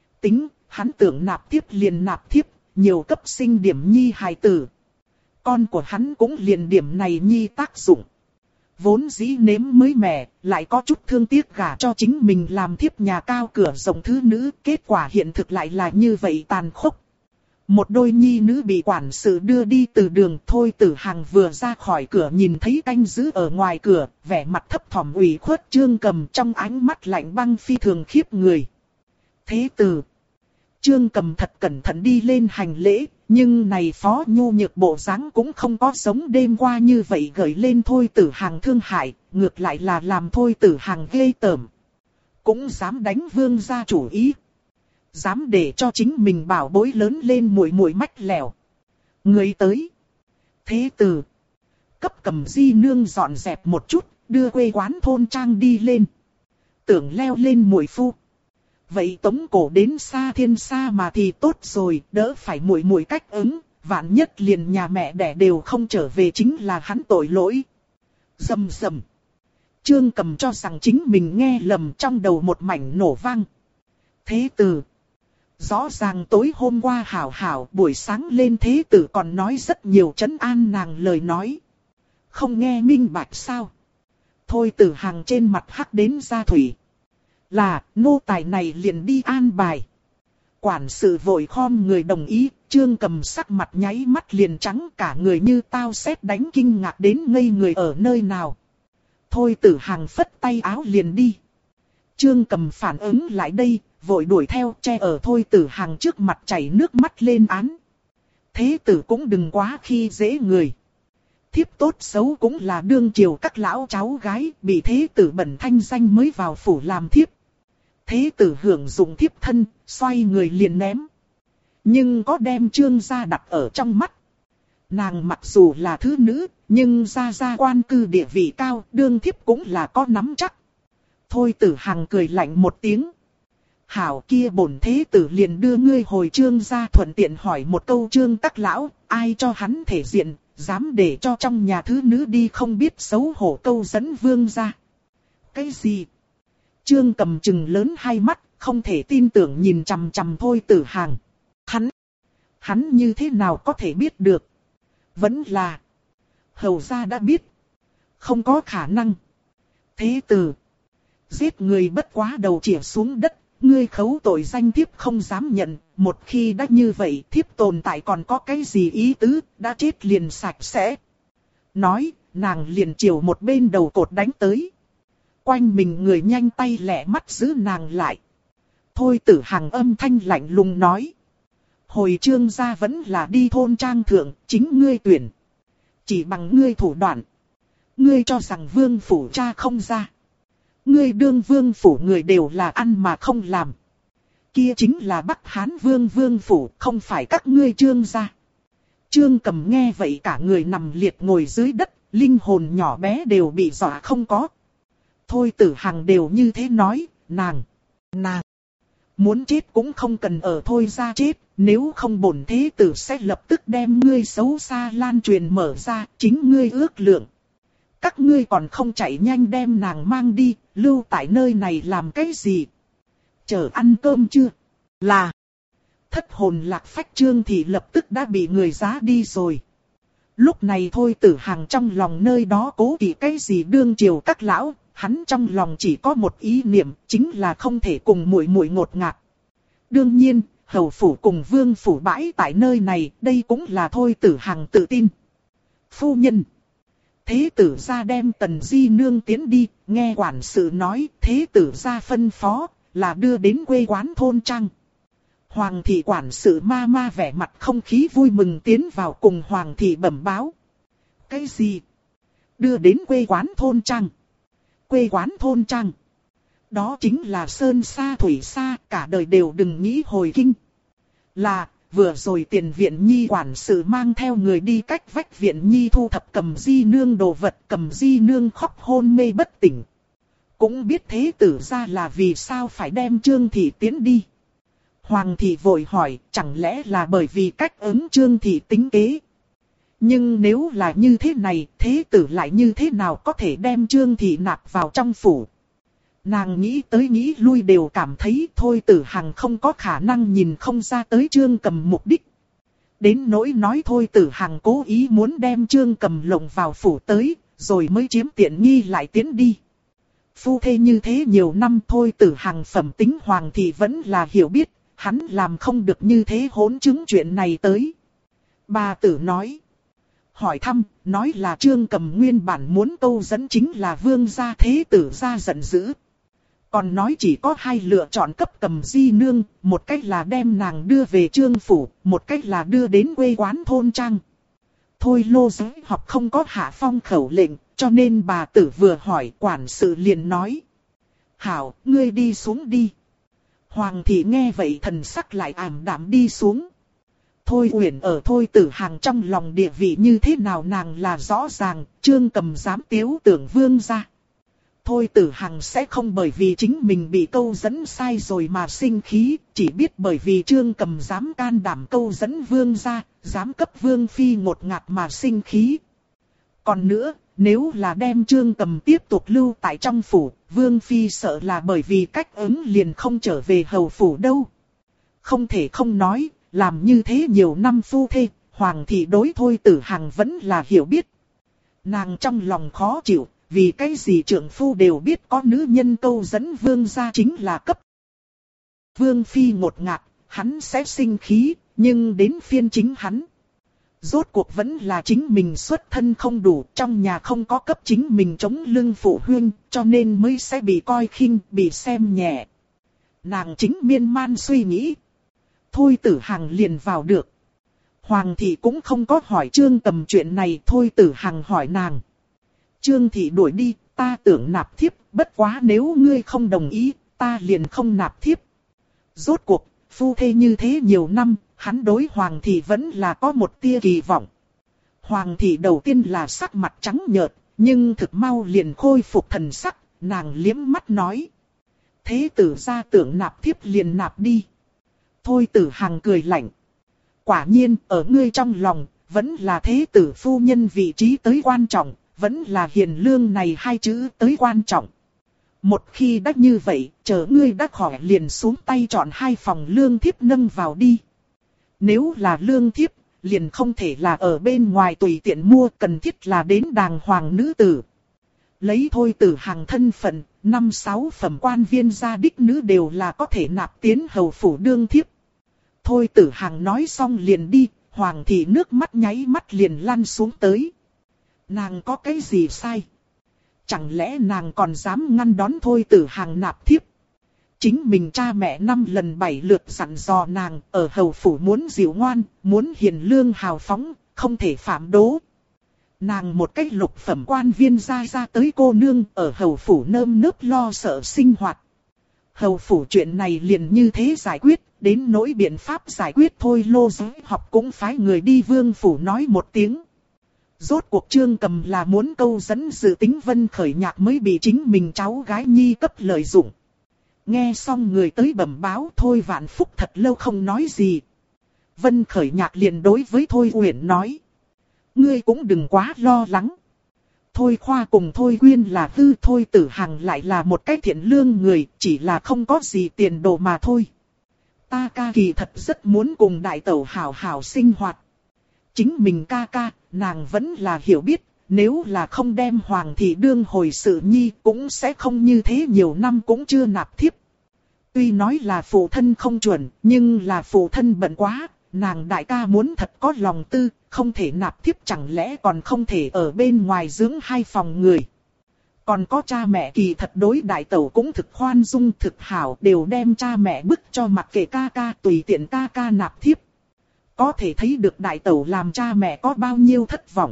Hắn tưởng nạp tiếp liền nạp tiếp, nhiều cấp sinh điểm Nhi hài tử. Con của hắn cũng liền điểm này Nhi tác dụng. Vốn dĩ nếm mới mẻ, lại có chút thương tiếc gả cho chính mình làm thiếp nhà cao cửa rộng thứ nữ, kết quả hiện thực lại là như vậy tàn khốc. Một đôi nhi nữ bị quản sự đưa đi từ đường, Thôi Tử Hằng vừa ra khỏi cửa nhìn thấy canh giữ ở ngoài cửa, vẻ mặt thấp thỏm ủy khuất Trương Cầm trong ánh mắt lạnh băng phi thường khiếp người. Thế tử, Trương Cầm thật cẩn thận đi lên hành lễ, nhưng này phó nhu nhược bộ dáng cũng không có giống đêm qua như vậy gợi lên Thôi Tử Hằng thương hại, ngược lại là làm Thôi Tử Hằng ghê tởm. Cũng dám đánh vương gia chủ ý. Dám để cho chính mình bảo bối lớn lên muội mách lèo. Người tới. Thế tử. Cấp Cầm di nương dọn dẹp một chút, đưa quê quán thôn trang đi lên. Tưởng leo lên muội phu. Vậy tống cổ đến xa thiên xa mà thì tốt rồi, đỡ phải muội cách ứng, vạn nhất liền nhà mẹ đẻ đều không trở về chính là hắn tội lỗi. Rầm rầm. Trương Cầm cho rằng chính mình nghe lầm, trong đầu một mảnh nổ vang. Thế tử. Rõ ràng tối hôm qua hảo buổi sáng lên thế tử còn nói rất nhiều trấn an nàng lời nói. Không nghe minh bạch sao? Thôi Tử Hằng trên mặt hắc đến ra thủy. Là, nô tài này liền đi an bài. Quản sự vội khom người đồng ý, Trương Cầm sắc mặt nháy mắt liền trắng, cả người như tao sét đánh, kinh ngạc đến ngây người ở nơi nào. Thôi Tử Hằng phất tay áo liền đi. Trương Cầm phản ứng lại đây, vội đuổi theo, che ở Thôi Tử Hằng trước mặt chảy nước mắt lên án. Thế tử cũng đừng quá khi dễ người. Thiếp tốt xấu cũng là đương triều các lão cháu gái, bị thế tử bẩn thanh danh mới vào phủ làm thiếp. Thế tử hưởng dụng thiếp thân, xoay người liền ném. Nhưng có đem Trương gia đặt ở trong mắt. Nàng mặc dù là thứ nữ, nhưng gia quan cư địa vị cao, đương thiếp cũng là có nắm chắc. Thôi Tử Hằng cười lạnh một tiếng. Hảo, kia bổn thế tử liền đưa ngươi hồi Trương gia, thuận tiện hỏi một câu Trương các lão, ai cho hắn thể diện, dám để cho trong nhà thứ nữ đi không biết xấu hổ câu dẫn vương gia. Cái gì? Trương Cầm trừng lớn hai mắt, không thể tin tưởng nhìn chằm chằm Thôi Tử Hằng. Hắn như thế nào có thể biết được? Vẫn là hầu gia đã biết. Không có khả năng. Thế tử, giết người bất quá đầu chĩa xuống đất, ngươi khấu tội danh thiếp không dám nhận, một khi đã như vậy thiếp tồn tại còn có cái gì ý tứ, đã chết liền sạch sẽ. Nói, nàng liền chiều một bên đầu cột đánh tới. Quanh mình người nhanh tay lẹ mắt giữ nàng lại. Thôi Tử Hằng âm thanh lạnh lùng nói. Hồi Trương gia vẫn là đi thôn trang thượng, chính ngươi tuyển. Chỉ bằng ngươi thủ đoạn. Ngươi cho rằng vương phủ cha không ra. Ngươi đương vương phủ người đều là ăn mà không làm. Kia chính là Bắc Hán vương phủ, không phải các ngươi Trương gia. Trương Cầm nghe vậy cả người nằm liệt ngồi dưới đất, linh hồn nhỏ bé đều bị dọa không có. Thôi Tử Hằng đều như thế nói, nàng. Muốn chết cũng không cần ở Thôi gia chết, nếu không bổn thế tử sẽ lập tức đem ngươi xấu xa lan truyền mở ra, chính ngươi ước lượng. Các ngươi còn không chạy nhanh đem nàng mang đi, lưu tại nơi này làm cái gì? Chờ ăn cơm chưa? Là. Thất hồn lạc phách Trương thì lập tức đã bị người giá đi rồi. Lúc này Thôi Tử Hằng trong lòng nơi đó cố kỵ cái gì đương triều các lão, hắn trong lòng chỉ có một ý niệm, chính là không thể cùng muội muội ngột ngạt. Đương nhiên, hầu phủ cùng vương phủ bãi tại nơi này, đây cũng là Thôi Tử Hằng tự tin. Phu nhân. Thế tử gia đem Tần Di Nương tiến đi, nghe quản sự nói, thế tử gia phân phó, là đưa đến quê quán thôn trang. Hoàng thị quản sự ma vẻ mặt không khí vui mừng tiến vào cùng Hoàng thị bẩm báo. Cái gì? Đưa đến quê quán thôn trang. Quê quán thôn trang. Đó chính là sơn xa thủy xa, cả đời đều đừng nghĩ hồi kinh. Là, vừa rồi tiền viện nhi quản sự mang theo người đi cách vách viện nhi thu thập Cầm Di Nương đồ vật, Cầm Di Nương khóc hôn mê bất tỉnh. Cũng biết thế tử ra là vì sao phải đem Trương thị tiến đi. Hoàng thị vội hỏi, chẳng lẽ là bởi vì cách ứng Trương thị tính kế. Nhưng nếu là như thế này, thế tử lại như thế nào có thể đem Trương thị nạp vào trong phủ. Nàng nghĩ tới nghĩ lui đều cảm thấy Thôi Tử Hằng không có khả năng nhìn không ra tới Trương Cầm mục đích. Đến nỗi nói Thôi Tử Hằng cố ý muốn đem Trương Cầm lộng vào phủ tới, rồi mới chiếm tiện nghi lại tiến đi. Phu thê như thế nhiều năm Thôi Tử Hằng phẩm tính Hoàng thị vẫn là hiểu biết, hắn làm không được như thế hỗn chứng chuyện này tới. Bà tử nói. Hỏi thăm, nói là Trương Cầm nguyên bản muốn câu dẫn chính là vương gia, thế tử gia giận dữ. Còn nói chỉ có hai lựa chọn cấp Cầm Di Nương, một cách là đem nàng đưa về Trương phủ, một cách là đưa đến quê quán thôn trang. Thôi Lô Giới học không có hạ phong khẩu lệnh, cho nên bà tử vừa hỏi quản sự liền nói. Hảo, ngươi đi xuống đi. Hoàng thị nghe vậy thần sắc lại ảm đạm đi xuống. Thôi Uyển ở Thôi Tử Hằng trong lòng địa vị như thế nào nàng là rõ ràng, Trương Cầm dám tiếu tưởng vương gia. Thôi Tử Hằng sẽ không bởi vì chính mình bị câu dẫn sai rồi mà sinh khí, chỉ biết bởi vì Trương Cầm dám can đảm câu dẫn vương gia, dám cấp vương phi ngột ngạt mà sinh khí. Còn nữa, Nếu là đem Trương Cầm tiếp tục lưu tại trong phủ, Vương Phi sợ là bởi vì cách ứng liền không trở về hầu phủ đâu. Không thể không nói, làm như thế nhiều năm phu thê, Hoàng thị đối Thôi Tử Hằng vẫn là hiểu biết. Nàng trong lòng khó chịu, vì cái gì trưởng phu đều biết có nữ nhân câu dẫn vương gia chính là cấp. Vương Phi ngột ngạt, hắn sẽ sinh khí, nhưng đến phiên chính hắn. Rốt cuộc vẫn là chính mình xuất thân không đủ, trong nhà không có cấp chính mình chống lưng phụ huynh, cho nên mới sẽ bị coi khinh, bị xem nhẹ. Nàng chính miên man suy nghĩ. Thôi Tử Hằng liền vào được. Hoàng thị cũng không có hỏi Trương Cầm chuyện này, Thôi Tử Hằng hỏi nàng. Trương thị đuổi đi, ta tưởng nạp thiếp, bất quá nếu ngươi không đồng ý, ta liền không nạp thiếp. Rốt cuộc, phu thê như thế nhiều năm, hắn đối Hoàng thị vẫn là có một tia kỳ vọng. Hoàng thị đầu tiên là sắc mặt trắng nhợt, nhưng thực mau liền khôi phục thần sắc, nàng liếm mắt nói. Thế tử gia tưởng nạp thiếp liền nạp đi. Thôi Tử Hằng cười lạnh. Quả nhiên, ở ngươi trong lòng, vẫn là thế tử phu nhân vị trí tới quan trọng, vẫn là hiền lương này hai chữ tới quan trọng. Một khi đã như vậy, chờ ngươi đã khỏi liền xuống tay chọn hai phòng lương thiếp nâng vào đi. Nếu là lương thiếp, liền không thể là ở bên ngoài tùy tiện mua, cần thiết là đến đàng hoàng nữ tử. Lấy Thôi Tử Hằng thân phận, 5-6 phẩm quan viên gia đích nữ đều là có thể nạp tiến hầu phủ đương thiếp. Thôi Tử Hằng nói xong liền đi, Hoàng thị nước mắt nháy mắt liền lăn xuống tới. Nàng có cái gì sai? Chẳng lẽ nàng còn dám ngăn đón Thôi Tử Hằng nạp thiếp? Chính mình cha mẹ 5 lần 7 lượt dặn dò nàng, ở hầu phủ muốn dịu ngoan, muốn hiền lương hào phóng, không thể phạm đố. Nàng một cách lục phẩm quan viên ra tới cô nương, ở hầu phủ nơm nớp lo sợ sinh hoạt. Hầu phủ chuyện này liền như thế giải quyết, đến nỗi biện pháp giải quyết thôi Lô Giới học cũng phái người đi Vương phủ nói một tiếng. Rốt cuộc Trương Cầm là muốn câu dẫn dự tính Vân Khởi Nhạc mới bị chính mình cháu gái nhi cấp lợi dụng. Nghe xong người tới bẩm báo, Thôi Vạn Phúc thật lâu không nói gì. Vân Khởi Nhạc liền đối với Thôi Uyển nói. Ngươi cũng đừng quá lo lắng. Thôi Khoa cùng Thôi Quyên là hư, Thôi Tử Hằng lại là một cái thiện lương người, chỉ là không có gì tiền đồ mà thôi. Ta ca kỳ thật rất muốn cùng đại tẩu hảo hảo sinh hoạt. Chính mình ca ca, nàng vẫn là hiểu biết, nếu là không đem Hoàng thị đương hồi sự nhi cũng sẽ không như thế, nhiều năm cũng chưa nạp thiếp. Tuy nói là phụ thân không chuẩn, nhưng là phụ thân bận quá, nàng đại ca muốn thật có lòng tư, không thể nạp thiếp chẳng lẽ còn không thể ở bên ngoài dưỡng hai phòng người. Còn có cha mẹ kỳ thật đối đại tẩu cũng thực khoan dung thực hảo, đều đem cha mẹ bức cho mặc kệ ca ca tùy tiện ca ca nạp thiếp. Có thể thấy được đại tẩu làm cha mẹ có bao nhiêu thất vọng.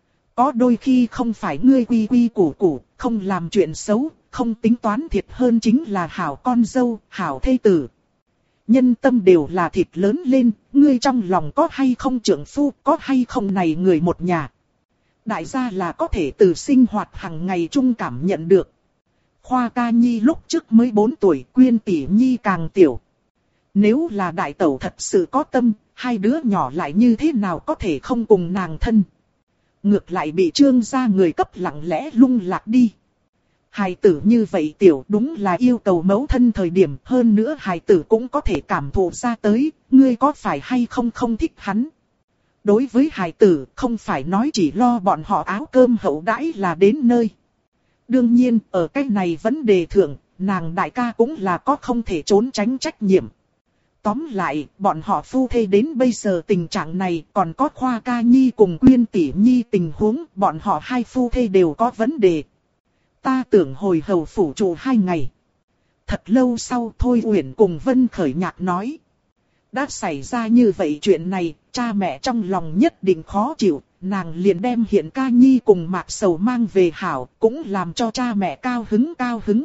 Có đôi khi không phải ngươi quy quy củ củ, không làm chuyện xấu, không tính toán thiệt hơn chính là hảo con dâu, hảo thê tử. Nhân tâm đều là thịt lớn lên, ngươi trong lòng có hay không trưởng phu, có hay không này người một nhà. Đại gia là có thể từ sinh hoạt hàng ngày chung cảm nhận được. Khoa ca nhi lúc trước mới 4 tuổi, Quyên tỷ nhi càng tiểu. Nếu là đại tẩu thật sự có tâm, hai đứa nhỏ lại như thế nào có thể không cùng nàng thân. Ngược lại bị Trương gia người cấp lặng lẽ lung lạc đi. Hài tử như vậy tiểu đúng là yêu cầu mẫu thân thời điểm, hơn nữa hài tử cũng có thể cảm thụ ra tới, ngươi có phải hay không không thích hắn. Đối với hài tử, không phải nói chỉ lo bọn họ áo cơm hậu đãi là đến nơi. Đương nhiên, ở cái này vấn đề thượng, nàng đại ca cũng là có không thể trốn tránh trách nhiệm. Tóm lại, bọn họ phu thê đến bây giờ tình trạng này, còn có Khoa ca nhi cùng Quyên tỷ nhi tình huống, bọn họ hai phu thê đều có vấn đề. Ta tưởng hồi hầu phủ trụ 2 ngày. Thật lâu sau Thôi Uyển cùng Vân Khởi Nhạc nói. Đã xảy ra như vậy chuyện này, cha mẹ trong lòng nhất định khó chịu, nàng liền đem Hiện ca nhi cùng Mạc Sầu mang về hảo, cũng làm cho cha mẹ cao hứng cao hứng.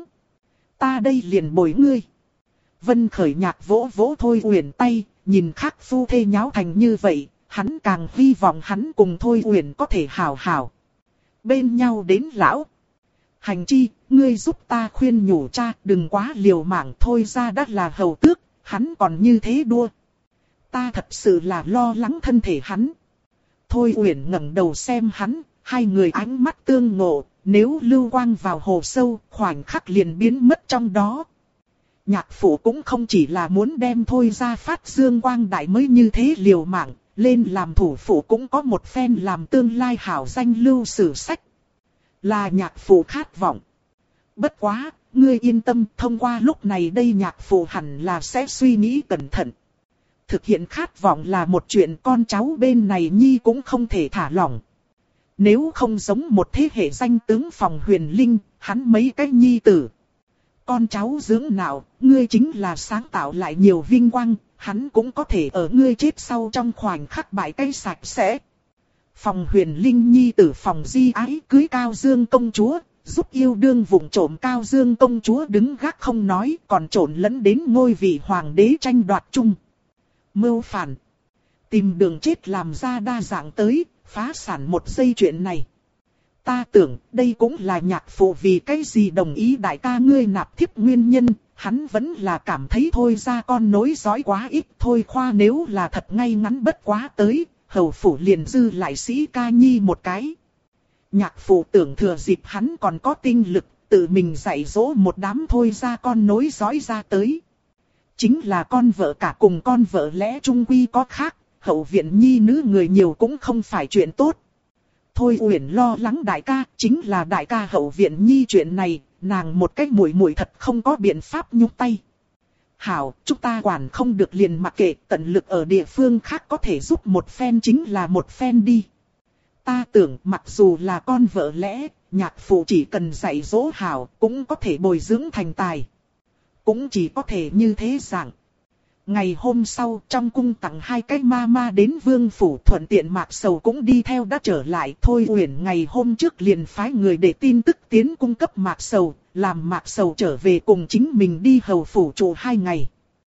Ta đây liền bồi ngươi. Vân Khởi Nhạc vỗ vỗ Thôi Uyển tay, nhìn khác phu thê nháo thành như vậy, hắn càng hy vọng hắn cùng Thôi Uyển có thể hảo hảo. Bên nhau đến lão. Hành chi, ngươi giúp ta khuyên nhủ cha, đừng quá liều mạng, Thôi ra đã là hầu tước, hắn còn như thế đua. Ta thật sự là lo lắng thân thể hắn. Thôi Uyển ngẩng đầu xem hắn, Hai người ánh mắt tương ngộ, nếu lưu quang vào hồ sâu, khoảnh khắc liền biến mất trong đó. Nhạc phụ cũng không chỉ là muốn đem Thôi ra phát dương quang đại mới như thế liều mạng, lên làm thủ phụ cũng có một phen làm tương lai hảo danh lưu sử sách. Là nhạc phụ khát vọng. Bất quá, ngươi yên tâm, thông qua lúc này đây nhạc phụ hẳn là sẽ suy nghĩ cẩn thận. Thực hiện khát vọng là một chuyện con cháu bên này nhi cũng không thể thả lỏng. Nếu không giống một thế hệ danh tướng Phòng Huyền Linh, hắn mấy cái nhi tử. Con cháu dưỡng nào, ngươi chính là sáng tạo lại nhiều vinh quang, hắn cũng có thể ở ngươi chết sau trong khoảnh khắc bại cái sạch sẽ. Phòng Huyền Linh nhi tử Phòng Di Ái cưới Cao Dương công chúa, giúp yêu đương vụng trộm Cao Dương công chúa đứng gác không nói, còn trộn lẫn đến ngôi vị hoàng đế tranh đoạt chung. Mưu phản. Tìm đường chết làm ra đa dạng tới, phá sản một giây chuyện này. Ta tưởng đây cũng là nhạc phụ vì cái gì đồng ý đại ca ngươi nạp thiếp nguyên nhân, hắn vẫn là cảm thấy Thôi ra con nối dõi quá ít. Thôi khoa nếu là thật ngay ngắn bất quá tới, hầu phủ liền dư lại Sĩ Ca Nhi một cái. Nhạc phụ tưởng thừa dịp hắn còn có tinh lực, tự mình dạy dỗ một đám Thôi ra con nối dõi ra tới. Chính là con vợ cả cùng con vợ lẽ chung quy có khác, hậu viện nhi nữ người nhiều cũng không phải chuyện tốt. Thôi Uyển lo lắng đại ca, chính là đại ca hậu viện nhi chuyện này, nàng một cách muội muội thật không có biện pháp nhúc tay. Hảo, chúng ta quản không được liền mặc kệ, tận lực ở địa phương khác có thể giúp một phen chính là một phen đi. Ta tưởng mặc dù là con vợ lẽ, nhạc phụ chỉ cần dạy dỗ hảo cũng có thể bồi dưỡng thành tài. Cũng chỉ có thể như thế dạng. Ngày hôm sau trong cung tặng hai cái ma đến vương phủ, thuận tiện Mạc Sầu cũng đi theo đã trở lại. Thôi Uyển ngày hôm trước liền phái người để tin tức tiến cung cấp Mạc Sầu, làm Mạc Sầu trở về cùng chính mình đi hầu phủ trụ 2 ngày.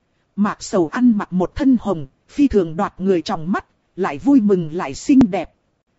Mạc Sầu ăn mặc một thân hồng, phi thường đoạt người trong mắt, lại vui mừng lại xinh đẹp.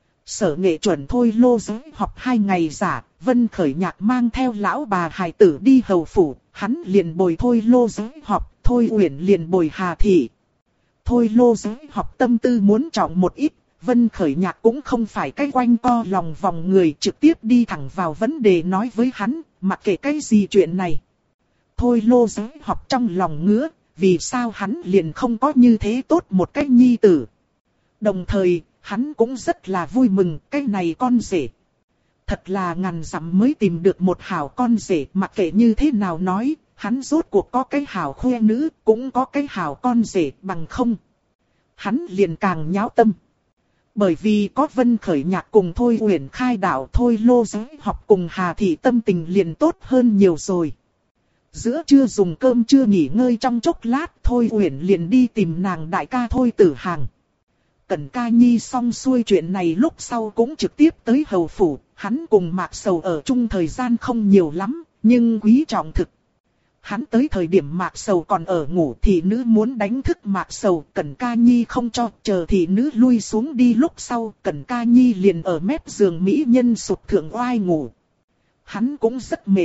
Sở Nghệ chuẩn Thôi lô giới học 2 ngày giả, Vân Khởi Nhạc mang theo lão bà hài tử đi hầu phủ, hắn liền bồi Thôi lô giới học. Thôi Uyển liền bồi Hà Thị. Thôi lô giới học tâm tư muốn trọng một ít, Vân Khởi Nhạc cũng không phải cái quanh co lòng vòng người, trực tiếp đi thẳng vào vấn đề nói với hắn, mặc kệ cái gì chuyện này. Thôi lô giới học trong lòng ngứa, vì sao hắn liền không có như thế tốt một cái nhi tử. Đồng thời, hắn cũng rất là vui mừng, cái này con rể. Thật là ngàn dặm mới tìm được một hảo con rể, mặc kệ như thế nào nói. Hắn rốt cuộc có cái hảo khoe nữ, cũng có cái hảo con rể, bằng không. Hắn liền càng nháo tâm. Bởi vì có Vân Khởi Nhạc cùng Thôi Uyển khai đạo, Thôi lô giới học cùng Hà Thị tâm tình liền tốt hơn nhiều rồi. Giữa trưa dùng cơm trưa nghỉ ngơi trong chốc lát, Thôi Uyển liền đi tìm nàng đại ca Thôi Tử Hàng. Cẩn Ca Nhi xong xuôi chuyện này lúc sau cũng trực tiếp tới hầu phủ, hắn cùng Mạc Sầu ở chung thời gian không nhiều lắm, nhưng quý trọng thực. Hắn tới thời điểm Mạc Sầu còn ở ngủ, thị nữ muốn đánh thức Mạc Sầu, Cẩn Ca Nhi không cho, chờ thị nữ lui xuống đi lúc sau, Cẩn Ca Nhi liền ở mép giường mỹ nhân sụp thượng oai ngủ. Hắn cũng rất mệt.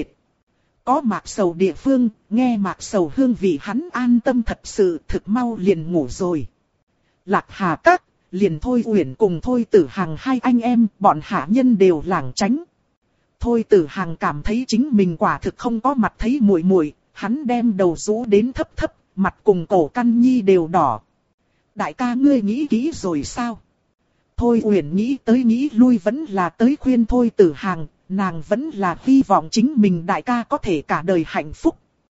Có Mạc Sầu địa phương, nghe Mạc Sầu hương vị hắn an tâm thật sự, thực mau liền ngủ rồi. Lạc Hà Các, liền Thôi Uyển cùng Thôi Tử Hàng hai anh em, bọn hạ nhân đều lảng tránh. Thôi Tử Hàng cảm thấy chính mình quả thực không có mặt thấy muội muội. Hắn đem đầu rũ đến thấp thấp, mặt cùng cổ căn nhi đều đỏ. Đại ca ngươi nghĩ kỹ rồi sao? Thôi Uyển nghĩ tới nghĩ lui vẫn là tới khuyên Thôi Tử Hàng, nàng vẫn là hy vọng chính mình đại ca có thể cả đời hạnh phúc.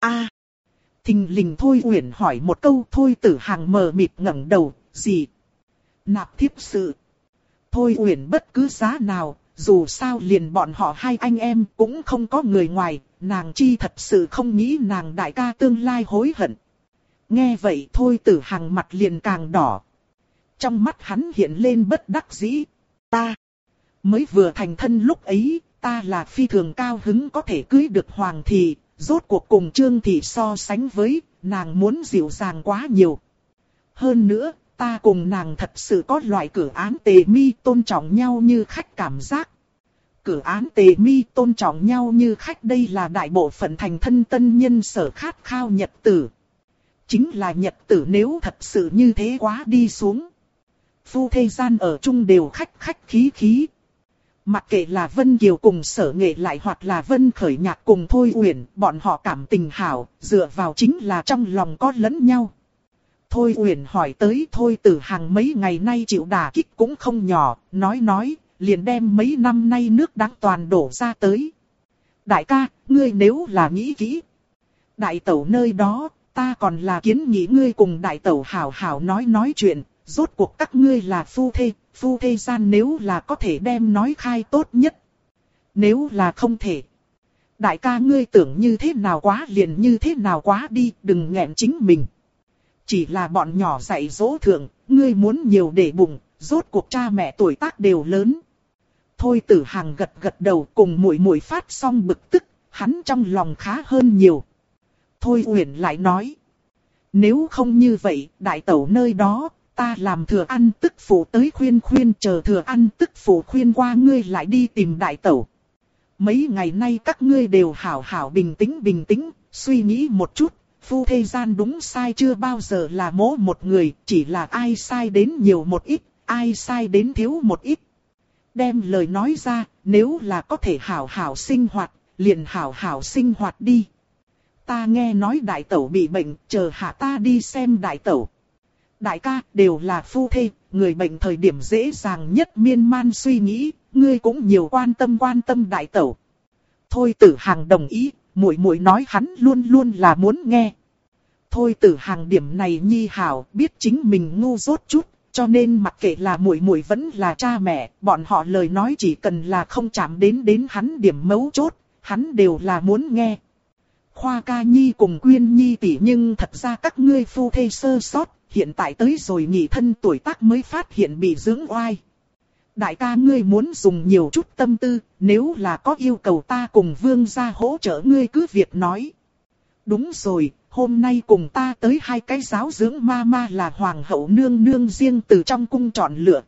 Thình lình Thôi Uyển hỏi một câu, Thôi Tử Hàng mờ mịt ngẩng đầu, gì? Nạp thiếp sự. Thôi Uyển bất cứ giá nào, dù sao liền bọn họ hai anh em cũng không có người ngoài. Nàng chi thật sự không nghĩ nàng đại ca tương lai hối hận. Nghe vậy Thôi Tử Hàng mặt liền càng đỏ. Trong mắt hắn hiện lên bất đắc dĩ. Ta mới vừa thành thân lúc ấy, ta là phi thường cao hứng có thể cưới được Hoàng Thị. Rốt cuộc cùng Trương Thị so sánh với, nàng muốn dịu dàng quá nhiều. Hơn nữa, ta cùng nàng thật sự có loại cử án tề mi tôn trọng nhau như khách cảm giác. Cử án tề mi tôn trọng nhau như khách, đây là đại bộ phận thành thân tân nhân sở khát khao nhật tử. Chính là nhật tử nếu thật sự như thế quá đi xuống. Phu thế gian ở chung đều khách khách khí khí. Mặc kệ là Vân Kiều cùng Sở Nghệ lại hoặc là Vân Khởi Nhạc cùng Thôi Uyển, bọn họ cảm tình hảo, dựa vào chính là trong lòng có lẫn nhau. Thôi Uyển hỏi tới Thôi Tử Hằng mấy ngày nay chịu đả kích cũng không nhỏ, nói, liền đem mấy năm nay nước đắng toàn đổ ra tới. Đại ca, ngươi nếu là nghĩ kỹ, đại tẩu nơi đó, ta còn là kiến nghị ngươi cùng đại tẩu hảo hảo nói chuyện, rốt cuộc các ngươi là phu thê gian nếu là có thể đem nói khai tốt nhất. Nếu là không thể, đại ca ngươi tưởng như thế nào quá liền như thế nào quá đi, đừng nghẹn chính mình. Chỉ là bọn nhỏ dạy dỗ thượng, ngươi muốn nhiều để bụng, rốt cuộc cha mẹ tuổi tác đều lớn. Thôi Tử Hằng gật đầu cùng muội muội phát xong bực tức, hắn trong lòng khá hơn nhiều. Thôi Uyển lại nói, nếu không như vậy, đại tẩu nơi đó, ta làm thừa ăn tức phụ tới khuyên chờ thừa ăn tức phụ khuyên qua ngươi lại đi tìm đại tẩu. Mấy ngày nay các ngươi đều hảo bình tĩnh, suy nghĩ một chút, phu thê gian đúng sai chưa bao giờ là mỗ một người, chỉ là ai sai đến nhiều một ít, ai sai đến thiếu một ít. Đem lời nói ra, nếu là có thể hảo sinh hoạt, liền hảo sinh hoạt đi. Ta nghe nói đại tẩu bị bệnh, chờ hạ ta đi xem đại tẩu. Đại ca, đều là phu thê, người bệnh thời điểm dễ dàng nhất miên man suy nghĩ, ngươi cũng nhiều quan tâm đại tẩu. Thôi Tử Hằng đồng ý, muội nói hắn luôn là muốn nghe. Thôi Tử Hằng điểm này nhi hảo, biết chính mình ngu dốt chút, cho nên mặc kệ là muội vẫn là cha mẹ, bọn họ lời nói chỉ cần là không chạm đến hắn điểm mấu chốt, hắn đều là muốn nghe. Khoa Ca Nhi cùng Quyên Nhi tỷ nhưng thật ra các ngươi phu thê sơ sót, hiện tại tới rồi nghỉ thân tuổi tác mới phát hiện bị dưỡng oai. Đại ca ngươi muốn dùng nhiều chút tâm tư, nếu là có yêu cầu ta cùng Vương gia hỗ trợ ngươi cứ việc nói. Đúng rồi, hôm nay cùng ta tới 2 cái giáo dưỡng ma là hoàng hậu nương riêng từ trong cung chọn lựa.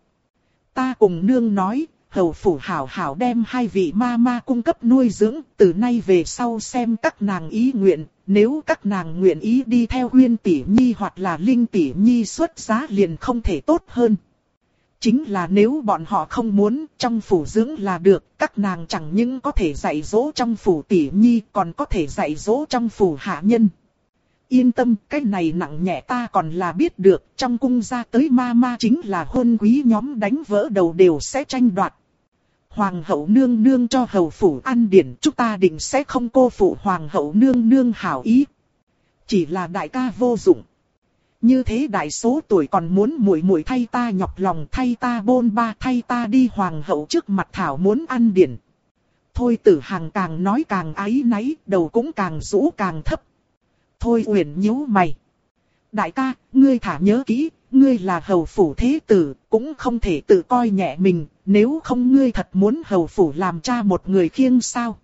Ta cùng nương nói, hầu phủ hảo đem 2 vị ma cung cấp nuôi dưỡng, từ nay về sau xem các nàng ý nguyện, nếu các nàng nguyện ý đi theo Uyên tỷ nhi hoặc là Linh tỷ nhi xuất giá liền không thể tốt hơn. Chính là nếu bọn họ không muốn, trong phủ dưỡng là được, các nàng chẳng những có thể dạy dỗ trong phủ tỷ nhi, còn có thể dạy dỗ trong phủ hạ nhân. Yên tâm, cái này nặng nhẹ ta còn là biết được, trong cung ra tới ma chính là hôn quý nhóm đánh vỡ đầu đều sẽ tranh đoạt. Hoàng hậu nương cho hầu phủ ăn điển, chúng ta định sẽ không cô phụ hoàng hậu nương hảo ý. Chỉ là đại ca vô dụng. Như thế đại số tuổi còn muốn muội thay ta nhọc lòng, thay ta bôn ba, thay ta đi hoàng hậu trước mặt thảo muốn ăn điển. Thôi Tử Hằng càng nói càng áy náy, đầu cũng càng rũ càng thấp. Thôi Uyển nhíu mày. Đại ca, ngươi thả nhớ kỹ, ngươi là hầu phủ thế tử, cũng không thể tự coi nhẹ mình, nếu không ngươi thật muốn hầu phủ làm cha một người khiêng sao.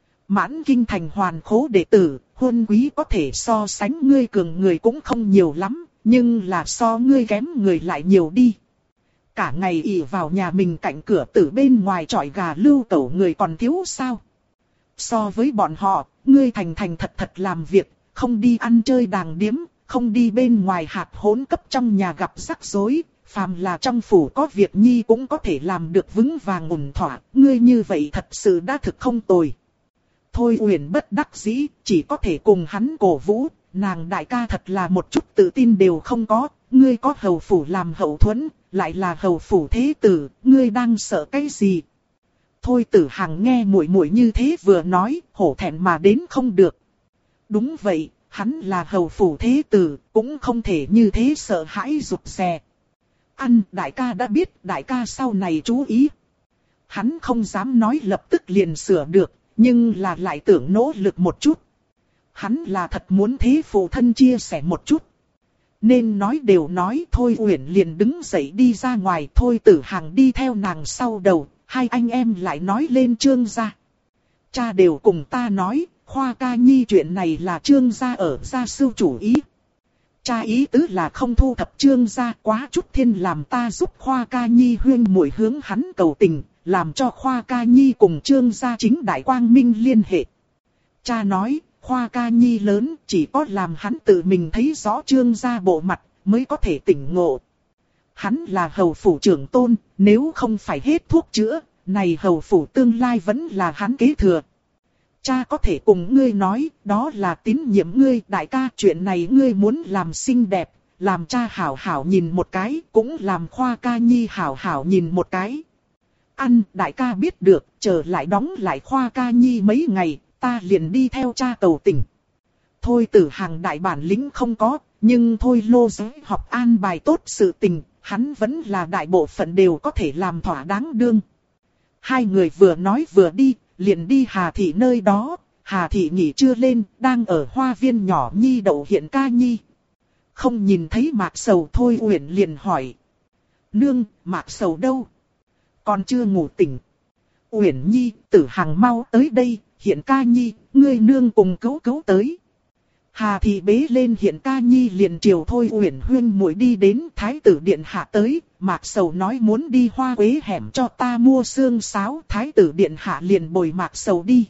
Mãn kinh thành hoàn khố đệ tử, huân quý có thể so sánh ngươi cường người cũng không nhiều lắm, nhưng là so ngươi kém người lại nhiều đi. Cả ngày ỷ vào nhà mình cạnh cửa tử bên ngoài trọi gà lưu cẩu người còn thiếu sao. So với bọn họ, ngươi thành thật làm việc, không đi ăn chơi đàng điếm, không đi bên ngoài hạt hỗn cấp trong nhà gặp rắc rối, phàm là trong phủ có việc nhi cũng có thể làm được vững vàng ổn thỏa, ngươi như vậy thật sự đã thực không tồi. Thôi Uyển bất đắc dĩ, chỉ có thể cùng hắn cổ vũ, nàng đại ca thật là một chút tự tin đều không có, ngươi có hầu phủ làm hậu thuẫn, lại là hầu phủ thế tử, ngươi đang sợ cái gì? Thôi Tử Hằng nghe muội như thế vừa nói, hổ thẹn mà đến không được. Đúng vậy, hắn là hầu phủ thế tử, cũng không thể như thế sợ hãi rụt rè. Ăn, đại ca đã biết, đại ca sau này chú ý. Hắn không dám nói lập tức liền sửa được, nhưng là lại tưởng nỗ lực một chút. Hắn là thật muốn thế phụ thân chia sẻ một chút. Nên nói đều nói, Thôi Uyển liền đứng dậy đi ra ngoài, Thôi Tử Hằng đi theo nàng sau đầu, 2 anh em lại nói lên Trương gia. Cha đều cùng ta nói, Khoa Ca Nhi chuyện này là Trương gia ở gia sưu chủ ý. Cha ý tứ là không thu thập Trương gia, quá chút thiên làm ta giúp Khoa Ca Nhi huyên muội hướng hắn cầu tình, làm cho Khoa Ca Nhi cùng Trương gia chính đại quang minh liên hệ. Cha nói, Khoa Ca Nhi lớn, chỉ có làm hắn tự mình thấy rõ Trương gia bộ mặt, mới có thể tỉnh ngộ. Hắn là hầu phủ trưởng tôn, nếu không phải hết thuốc chữa, này hầu phủ tương lai vẫn là hắn kế thừa. Cha có thể cùng ngươi nói, đó là tín nhiệm ngươi, đại ca, chuyện này ngươi muốn làm xinh đẹp, làm cha hảo hảo nhìn một cái, cũng làm Khoa ca nhi hảo hảo nhìn một cái. Ăn, đại ca biết được, chờ lại đóng lại Khoa ca nhi mấy ngày, ta liền đi theo cha cầu tình. Thôi Tử Hằng đại bản lĩnh không có, nhưng thôi Lô Giới học an bài tốt sự tình, hắn vẫn là đại bộ phận đều có thể làm thỏa đáng đương. Hai người vừa nói vừa đi, liền đi Hà Thị nơi đó. Hà Thị nghỉ trưa lên, đang ở hoa viên nhỏ nhi đậu hiện ca nhi. Không nhìn thấy Mạc Sầu, Thôi Uyển liền hỏi. Nương, Mạc Sầu đâu? Còn chưa ngủ tỉnh. Uyển nhi, Tử Hằng mau tới đây, hiện ca nhi, ngươi nương cùng cứu tới. Hà Thị bế lên hiện ca nhi liền chiều Thôi Uyển huyên muội đi đến Thái tử điện hạ tới. Mạc Sầu nói muốn đi Hoa Quế hẻm cho ta mua xương sáo, Thái tử điện hạ liền bồi Mạc Sầu đi.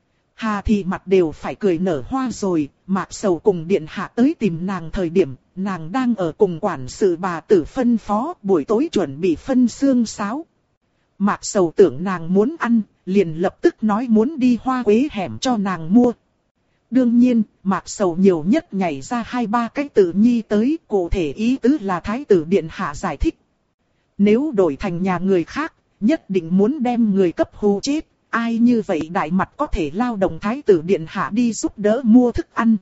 Hà Thị mặt đều phải cười nở hoa rồi, Mạc Sầu cùng điện hạ tới tìm nàng thời điểm, nàng đang ở cùng quản sự bà tử phân phó, buổi tối chuẩn bị phân xương sáo. Mạc Sầu tưởng nàng muốn ăn, liền lập tức nói muốn đi Hoa Quế hẻm cho nàng mua. Đương nhiên, Mạc Sầu nhiều nhất nhảy ra 2-3 cái tự nhi tới, cụ thể ý tứ là Thái tử điện hạ giải thích. Nếu đổi thành nhà người khác, nhất định muốn đem người cấp hù chết, ai như vậy đại mặt có thể lao động Thái tử điện hạ đi giúp đỡ mua thức ăn.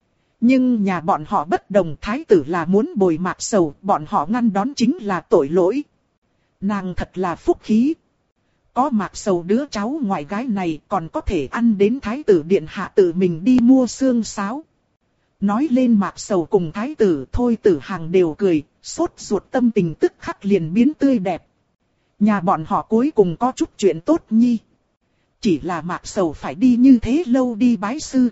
Nhưng nhà bọn họ bất đồng, Thái tử là muốn bồi Mạc Sầu, bọn họ ngăn đón chính là tội lỗi. Nàng thật là phúc khí. Có Mạc Sầu đứa cháu ngoại gái này còn có thể ăn đến Thái tử điện hạ tự mình đi mua xương sáo. Nói lên Mạc Sầu cùng Thái tử, Thôi Tử Hằng đều cười, sốt ruột tâm tình tức khắc liền biến tươi đẹp. Nhà bọn họ cuối cùng có chút chuyện tốt nhi. Chỉ là Mạc Sầu phải đi như thế lâu đi bái sư.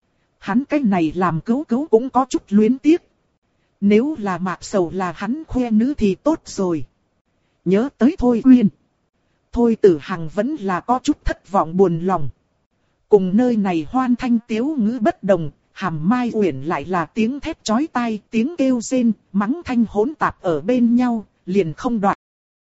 Hắn cái này làm cứu cũng có chút luyến tiếc. Nếu là Mạc Sầu là hắn khoe nữ thì tốt rồi. Nhớ tới Thôi Uyên. Thôi Tử Hằng vẫn là có chút thất vọng buồn lòng. Cùng nơi này hoan thanh tiếu ngữ bất đồng, Hàm Mai Uyển lại là tiếng thét chói tai, tiếng kêu rên, mắng thanh hỗn tạp ở bên nhau, liền không đoạn.